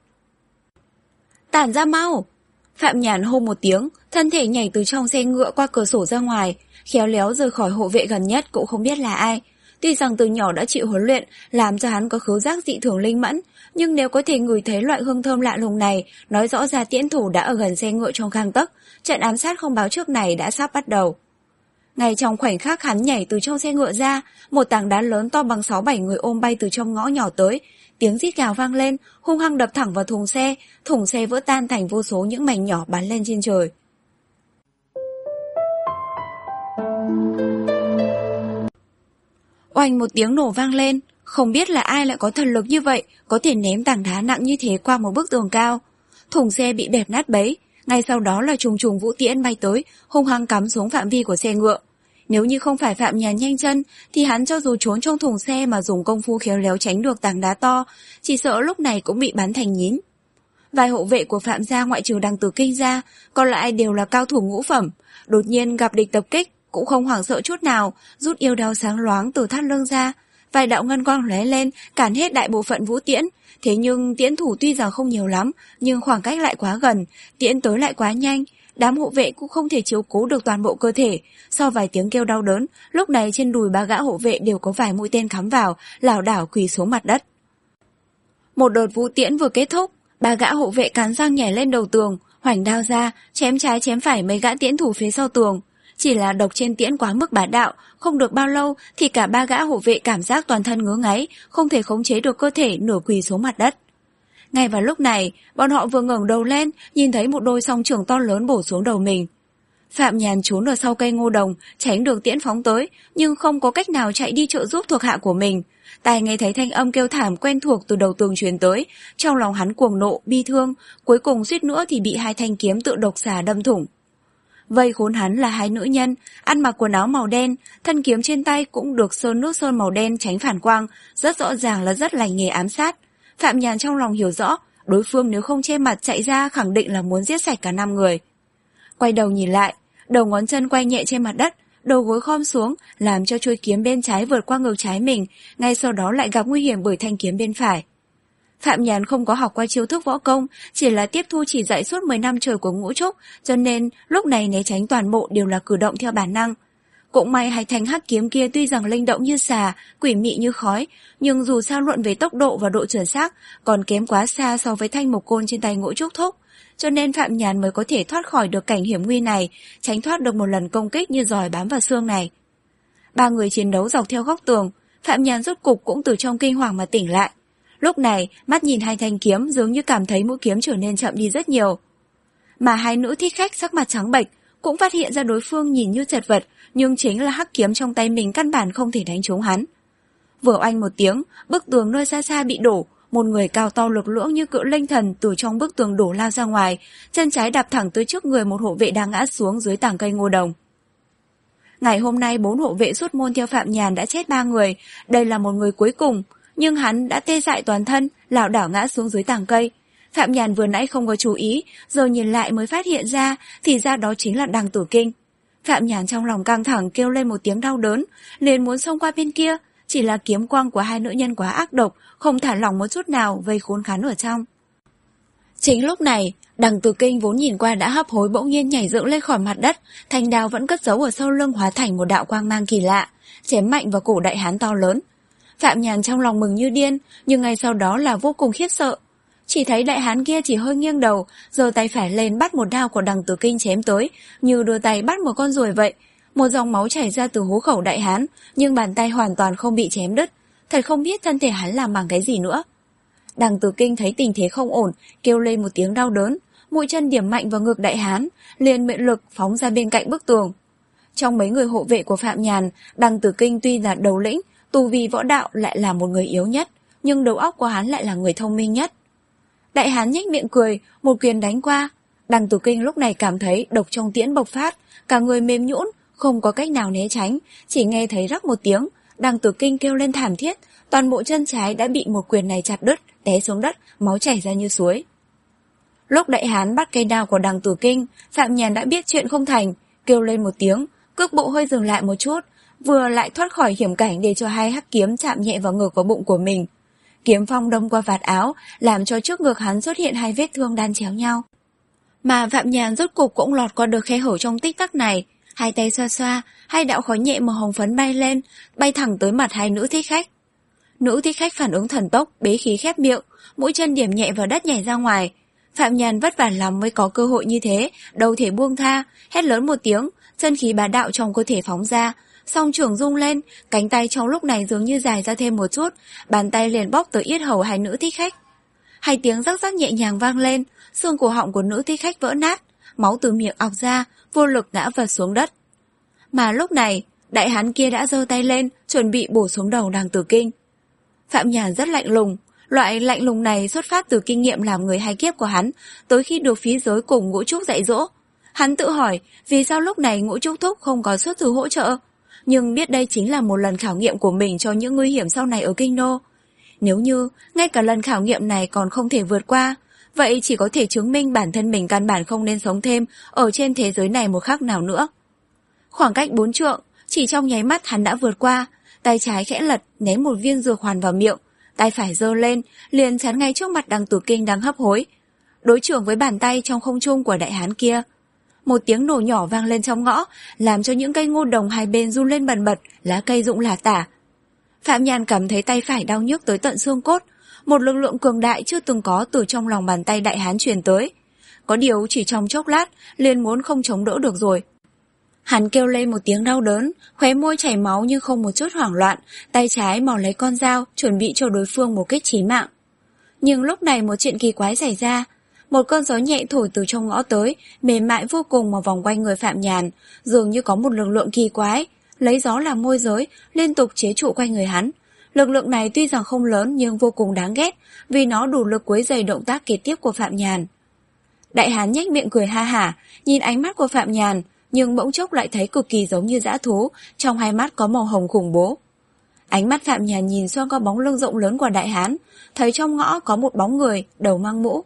Tản ra mau! Phạm Nhàn hô một tiếng, thân thể nhảy từ trong xe ngựa qua cửa sổ ra ngoài, khéo léo rời khỏi hộ vệ gần nhất cũng không biết là ai. Tuy rằng từ nhỏ đã chịu huấn luyện, làm cho hắn có khứu giác dị thường linh mẫn, nhưng nếu có thể ngửi thấy loại hương thơm lạ lùng này, nói rõ ra tiễn thủ đã ở gần xe ngựa trong gang tấc, trận ám sát không báo trước này đã sắp bắt đầu. Ngay trong khoảnh khắc hắn nhảy từ trong xe ngựa ra, một tảng đá lớn to bằng sáu bảy người ôm bay từ trong ngõ nhỏ tới, tiếng rít gào vang lên, hung hăng đập thẳng vào thùng xe, thùng xe vỡ tan thành vô số những mảnh nhỏ bắn lên trên trời. Oanh một tiếng nổ vang lên, không biết là ai lại có thần lực như vậy, có thể ném tảng đá nặng như thế qua một bức tường cao. Thùng xe bị bẹp nát bấy, ngay sau đó là trùng trùng vũ tiễn bay tới, hung hăng cắm xuống phạm vi của xe ngựa. Nếu như không phải Phạm Nhàn nhanh chân, thì hắn cho dù trốn trong thùng xe mà dùng công phu khéo léo tránh được tảng đá to, chỉ sợ lúc này cũng bị bắn thành nhín. Vài hộ vệ của Phạm gia ngoại trừ Đằng Tử Kinh ra, còn lại đều là cao thủ ngũ phẩm, đột nhiên gặp địch tập kích, cũng không hoảng sợ chút nào, rút yêu đao sáng loáng từ thắt lưng ra, vài đạo ngân quang lóe lên, cản hết đại bộ phận vũ tiễn. Thế nhưng tiễn thủ tuy rằng không nhiều lắm, nhưng khoảng cách lại quá gần, tiễn tới lại quá nhanh, đám hộ vệ cũng không thể chiếu cố được toàn bộ cơ thể. Sau vài tiếng kêu đau đớn, lúc này trên đùi ba gã hộ vệ đều có vài mũi tên cắm vào, lảo đảo quỳ xuống mặt đất. Một đợt vũ tiễn vừa kết thúc, ba gã hộ vệ cắn răng nhảy lên đầu tường, hoành đao ra, chém trái chém phải mấy gã tiễn thủ phía sau tường. Chỉ là độc trên tiễn quá mức bá đạo, không được bao lâu thì cả ba gã hộ vệ cảm giác toàn thân ngứa ngáy, không thể khống chế được cơ thể, nửa quỳ xuống mặt đất. Ngay vào lúc này, bọn họ vừa ngẩng đầu lên, nhìn thấy một đôi song chưởng to lớn bổ xuống đầu mình. Phạm Nhàn trốn ở sau cây ngô đồng, tránh được tiễn phóng tới, nhưng không có cách nào chạy đi trợ giúp thuộc hạ của mình. Tai nghe thấy thanh âm kêu thảm quen thuộc từ đầu tường truyền tới, trong lòng hắn cuồng nộ, bi thương, cuối cùng suýt nữa thì bị hai thanh kiếm tự độc xà đâm thủng. Vây khốn hắn là hai nữ nhân, ăn mặc quần áo màu đen, thân kiếm trên tay cũng được sơn nước sơn màu đen tránh phản quang, rất rõ ràng là rất lành nghề ám sát. Phạm Nhàn trong lòng hiểu rõ, đối phương nếu không che mặt chạy ra khẳng định là muốn giết sạch cả năm người. Quay đầu nhìn lại, đầu ngón chân quay nhẹ trên mặt đất, đầu gối khom xuống, làm cho chuôi kiếm bên trái vượt qua ngực trái mình, ngay sau đó lại gặp nguy hiểm bởi thanh kiếm bên phải. Phạm Nhàn không có học qua chiêu thức võ công, chỉ là tiếp thu chỉ dạy suốt mười năm trời của Ngũ Trúc, cho nên lúc này né tránh toàn bộ đều là cử động theo bản năng. Cũng may hai thanh hắc kiếm kia tuy rằng linh động như xà, quỷ mị như khói, nhưng dù sao luận về tốc độ và độ chuẩn xác còn kém quá xa so với thanh mộc côn trên tay Ngũ Trúc Thúc, cho nên Phạm Nhàn mới có thể thoát khỏi được cảnh hiểm nguy này, tránh thoát được một lần công kích như giòi bám vào xương này. Ba người chiến đấu dọc theo góc tường, Phạm Nhàn rốt cục cũng từ trong kinh hoàng mà tỉnh lại. Lúc này, mắt nhìn hai thanh kiếm dường như cảm thấy mũi kiếm trở nên chậm đi rất nhiều. Mà hai nữ thích khách sắc mặt trắng bệch cũng phát hiện ra đối phương nhìn như chật vật, nhưng chính là hắc kiếm trong tay mình căn bản không thể đánh trúng hắn. Vừa oanh một tiếng, bức tường nơi xa xa bị đổ, một người cao to lực lưỡng như cự linh thần từ trong bức tường đổ lao ra ngoài, chân trái đạp thẳng tới trước người một hộ vệ đang ngã xuống dưới tảng cây ngô đồng. Ngày hôm nay bốn hộ vệ xuất môn theo Phạm Nhàn đã chết ba người, đây là một người cuối cùng, nhưng hắn đã tê dại toàn thân, lảo đảo ngã xuống dưới tảng cây. Phạm Nhàn vừa nãy không có chú ý, giờ nhìn lại mới phát hiện ra, thì ra đó chính là Đằng Tử Kinh. Phạm Nhàn trong lòng căng thẳng kêu lên một tiếng đau đớn, liền muốn xông qua bên kia, chỉ là kiếm quang của hai nữ nhân quá ác độc, không thả lỏng một chút nào, vây khốn khán ở trong. Chính lúc này, Đằng Tử Kinh vốn nhìn qua đã hấp hối bỗng nhiên nhảy dựng lên khỏi mặt đất, thanh đao vẫn cất giấu ở sau lưng hóa thành một đạo quang mang kỳ lạ, chém mạnh vào cổ đại hán to lớn. Phạm Nhàn trong lòng mừng như điên, nhưng ngay sau đó là vô cùng khiếp sợ. Chỉ thấy đại hán kia chỉ hơi nghiêng đầu, giơ tay phải lên bắt một đao của Đằng Tử Kinh chém tới, như đưa tay bắt một con ruồi vậy. Một dòng máu chảy ra từ hố khẩu đại hán, nhưng bàn tay hoàn toàn không bị chém đứt. Thật không biết thân thể hắn làm bằng cái gì nữa. Đằng Tử Kinh thấy tình thế không ổn, kêu lên một tiếng đau đớn, mũi chân điểm mạnh vào ngực đại hán, liền mượn lực phóng ra bên cạnh bức tường. Trong mấy người hộ vệ của Phạm Nhàn, Đằng Tử Kinh tuy là đầu lĩnh, tu vi võ đạo lại là một người yếu nhất, nhưng đầu óc của hắn lại là người thông minh nhất. Đại hán nhếch miệng cười, một quyền đánh qua. Đằng Tử Kinh lúc này cảm thấy độc trong tiễn bộc phát, cả người mềm nhũn, không có cách nào né tránh, chỉ nghe thấy rắc một tiếng, Đằng Tử Kinh kêu lên thảm thiết, toàn bộ chân trái đã bị một quyền này chặt đứt, té xuống đất, máu chảy ra như suối. Lúc đại hán bắt cây đao của Đằng Tử Kinh, Phạm Nhàn đã biết chuyện không thành, kêu lên một tiếng, cước bộ hơi dừng lại một chút, vừa lại thoát khỏi hiểm cảnh để cho hai hắc kiếm chạm nhẹ vào ngực và bụng của mình. Kiếm phong đâm qua vạt áo, làm cho trước ngực hắn xuất hiện hai vết thương đan chéo nhau. Mà Phạm Nhàn rốt cục cũng lọt qua được khe hở trong tích tắc này, hai tay xoa xoa, hai đạo khói nhẹ màu hồng phấn bay lên, bay thẳng tới mặt hai nữ thích khách. Nữ thích khách phản ứng thần tốc, bế khí khép miệng, mũi chân điểm nhẹ vào đất nhảy ra ngoài. Phạm Nhàn vất vả lắm mới có cơ hội như thế, đâu thể buông tha, hét lớn một tiếng, chân khí bá đạo trong cơ thể phóng ra, song trưởng rung lên, cánh tay trong lúc này dường như dài ra thêm một chút, bàn tay liền bóp tới yết hầu hai nữ thích khách. Hai tiếng rắc rắc nhẹ nhàng vang lên, xương cổ họng của nữ thích khách vỡ nát, máu từ miệng ọc ra, vô lực ngã vật xuống đất. Mà lúc này, đại hán kia đã giơ tay lên, chuẩn bị bổ xuống đầu Đằng Tử Kinh. Phạm Nhàn rất lạnh lùng, loại lạnh lùng này xuất phát từ kinh nghiệm làm người hai kiếp của hắn, tới khi được phí giới cùng Ngũ Trúc dạy dỗ. Hắn tự hỏi, vì sao lúc này Ngũ Trúc Thúc không có xuất thủ hỗ trợ, nhưng biết đây chính là một lần khảo nghiệm của mình cho những nguy hiểm sau này ở kinh đô. Nếu như ngay cả lần khảo nghiệm này còn không thể vượt qua, vậy chỉ có thể chứng minh bản thân mình căn bản không nên sống thêm ở trên thế giới này một khắc nào nữa. Khoảng cách bốn trượng, chỉ trong nháy mắt hắn đã vượt qua, tay trái khẽ lật ném một viên dược hoàn vào miệng, tay phải giơ lên, liền chắn ngay trước mặt Đằng Tử Kinh đang hấp hối, đối chưởng với bàn tay trong không trung của đại hán kia. Một tiếng nổ nhỏ vang lên trong ngõ, làm cho những cây ngô đồng hai bên run lên bần bật, lá cây rụng lả tả. Phạm Nhàn cảm thấy tay phải đau nhức tới tận xương cốt, một lực lượng cường đại chưa từng có từ trong lòng bàn tay đại hán truyền tới. Có điều chỉ trong chốc lát, liền muốn không chống đỡ được rồi. Hắn kêu lên một tiếng đau đớn, khóe môi chảy máu nhưng không một chút hoảng loạn, tay trái mò lấy con dao, chuẩn bị cho đối phương một kích chí mạng. Nhưng lúc này một chuyện kỳ quái xảy ra. Một cơn gió nhẹ thổi từ trong ngõ tới, mềm mại vô cùng mà vòng quanh người Phạm Nhàn, dường như có một lực lượng kỳ quái, lấy gió làm môi giới, liên tục chế trụ quanh người hắn. Lực lượng này tuy rằng không lớn nhưng vô cùng đáng ghét, vì nó đủ lực quấy rầy động tác kế tiếp của Phạm Nhàn. Đại hán nhếch miệng cười ha hả, nhìn ánh mắt của Phạm Nhàn, nhưng bỗng chốc lại thấy cực kỳ giống như dã thú, trong hai mắt có màu hồng khủng bố. Ánh mắt Phạm Nhàn nhìn sang có bóng lưng rộng lớn của đại hán, thấy trong ngõ có một bóng người, đầu mang mũ.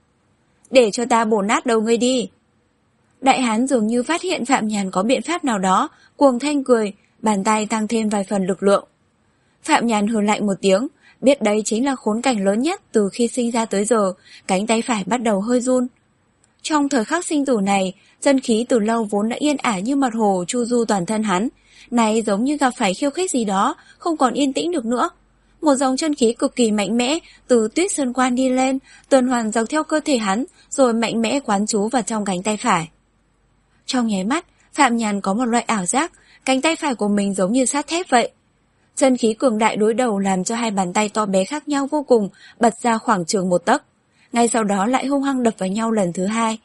Để cho ta bổ nát đầu ngươi đi. Đại hán dường như phát hiện Phạm Nhàn có biện pháp nào đó, cuồng thanh cười, bàn tay tăng thêm vài phần lực lượng. Phạm Nhàn hừ lạnh một tiếng, Biết đấy chính là khốn cảnh lớn nhất từ khi sinh ra tới giờ, cánh tay phải bắt đầu hơi run. Trong thời khắc sinh tử này, chân khí từ lâu vốn đã yên ả như mặt hồ chu du toàn thân hắn, này giống như gặp phải khiêu khích gì đó, không còn yên tĩnh được nữa. Một dòng chân khí cực kỳ mạnh mẽ từ Tuyết Sơn Quan đi lên, tuần hoàn dọc theo cơ thể hắn, rồi mạnh mẽ quán trú vào trong cánh tay phải. Trong nháy mắt, Phạm Nhàn có một loại ảo giác, cánh tay phải của mình giống như sắt thép vậy. Chân khí cường đại đối đầu làm cho hai bàn tay to bé khác nhau vô cùng bật ra khoảng chừng một tấc. Ngay sau đó lại hung hăng đập vào nhau lần thứ hai.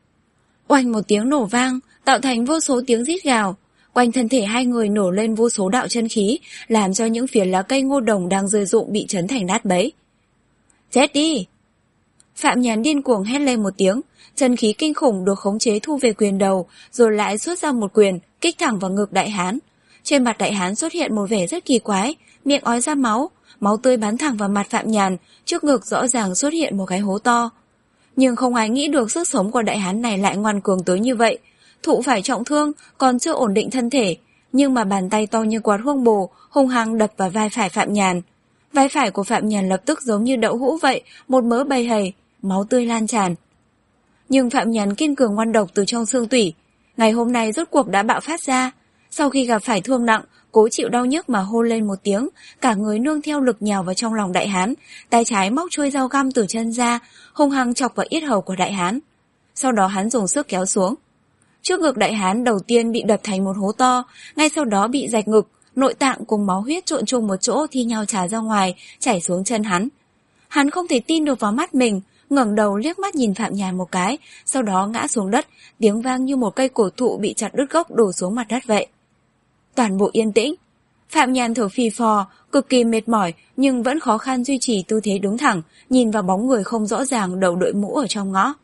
Oanh một tiếng nổ vang, tạo thành vô số tiếng rít gào. Quanh thân thể hai người nổ lên vô số đạo chân khí, làm cho những phiến lá cây ngô đồng đang rơi rụng bị chấn thành nát bấy. Chết đi! Phạm Nhàn điên cuồng hét lên một tiếng, chân khí kinh khủng được khống chế thu về quyền đầu, rồi lại xuất ra một quyền, kích thẳng vào ngực đại hán. Trên mặt đại hán xuất hiện một vẻ rất kỳ quái, miệng ói ra máu, máu tươi bắn thẳng vào mặt Phạm Nhàn, trước ngực rõ ràng xuất hiện một cái hố to. Nhưng không ai nghĩ được sức sống của đại hán này lại ngoan cường tới như vậy. Thụ phải trọng thương, còn chưa ổn định thân thể, nhưng mà bàn tay to như quạt huông bồ, hung hăng đập vào vai phải Phạm Nhàn. Vai phải của Phạm Nhàn lập tức giống như đậu hũ vậy, một mớ bầy hầy, máu tươi lan tràn. Nhưng Phạm Nhàn kiên cường ngoan độc từ trong xương tủy, ngày hôm nay rốt cuộc đã bạo phát ra. Sau khi gặp phải thương nặng, cố chịu đau nhức mà hô lên một tiếng, cả người nương theo lực nhào vào trong lòng đại hán, tay trái móc chuôi dao găm từ chân ra, hung hăng chọc vào yết hầu của đại hán. Sau đó hắn dùng sức kéo xuống. Trước ngực đại hán đầu tiên bị đập thành một hố to, ngay sau đó bị rạch ngực, nội tạng cùng máu huyết trộn chung một chỗ thi nhau trào ra ngoài, chảy xuống chân hắn. Hắn không thể tin được vào mắt mình, ngẩng đầu liếc mắt nhìn Phạm Nhàn một cái, sau đó ngã xuống đất, tiếng vang như một cây cổ thụ bị chặt đứt gốc đổ xuống mặt đất vậy. Toàn bộ yên tĩnh. Phạm Nhàn thở phì phò, cực kỳ mệt mỏi nhưng vẫn khó khăn duy trì tư thế đứng thẳng, nhìn vào bóng người không rõ ràng đầu đội mũ ở trong ngõ.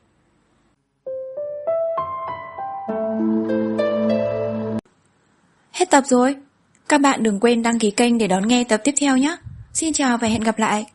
Hết tập rồi. Các bạn đừng quên đăng ký kênh để đón nghe tập tiếp theo nhé. Xin chào và hẹn gặp lại.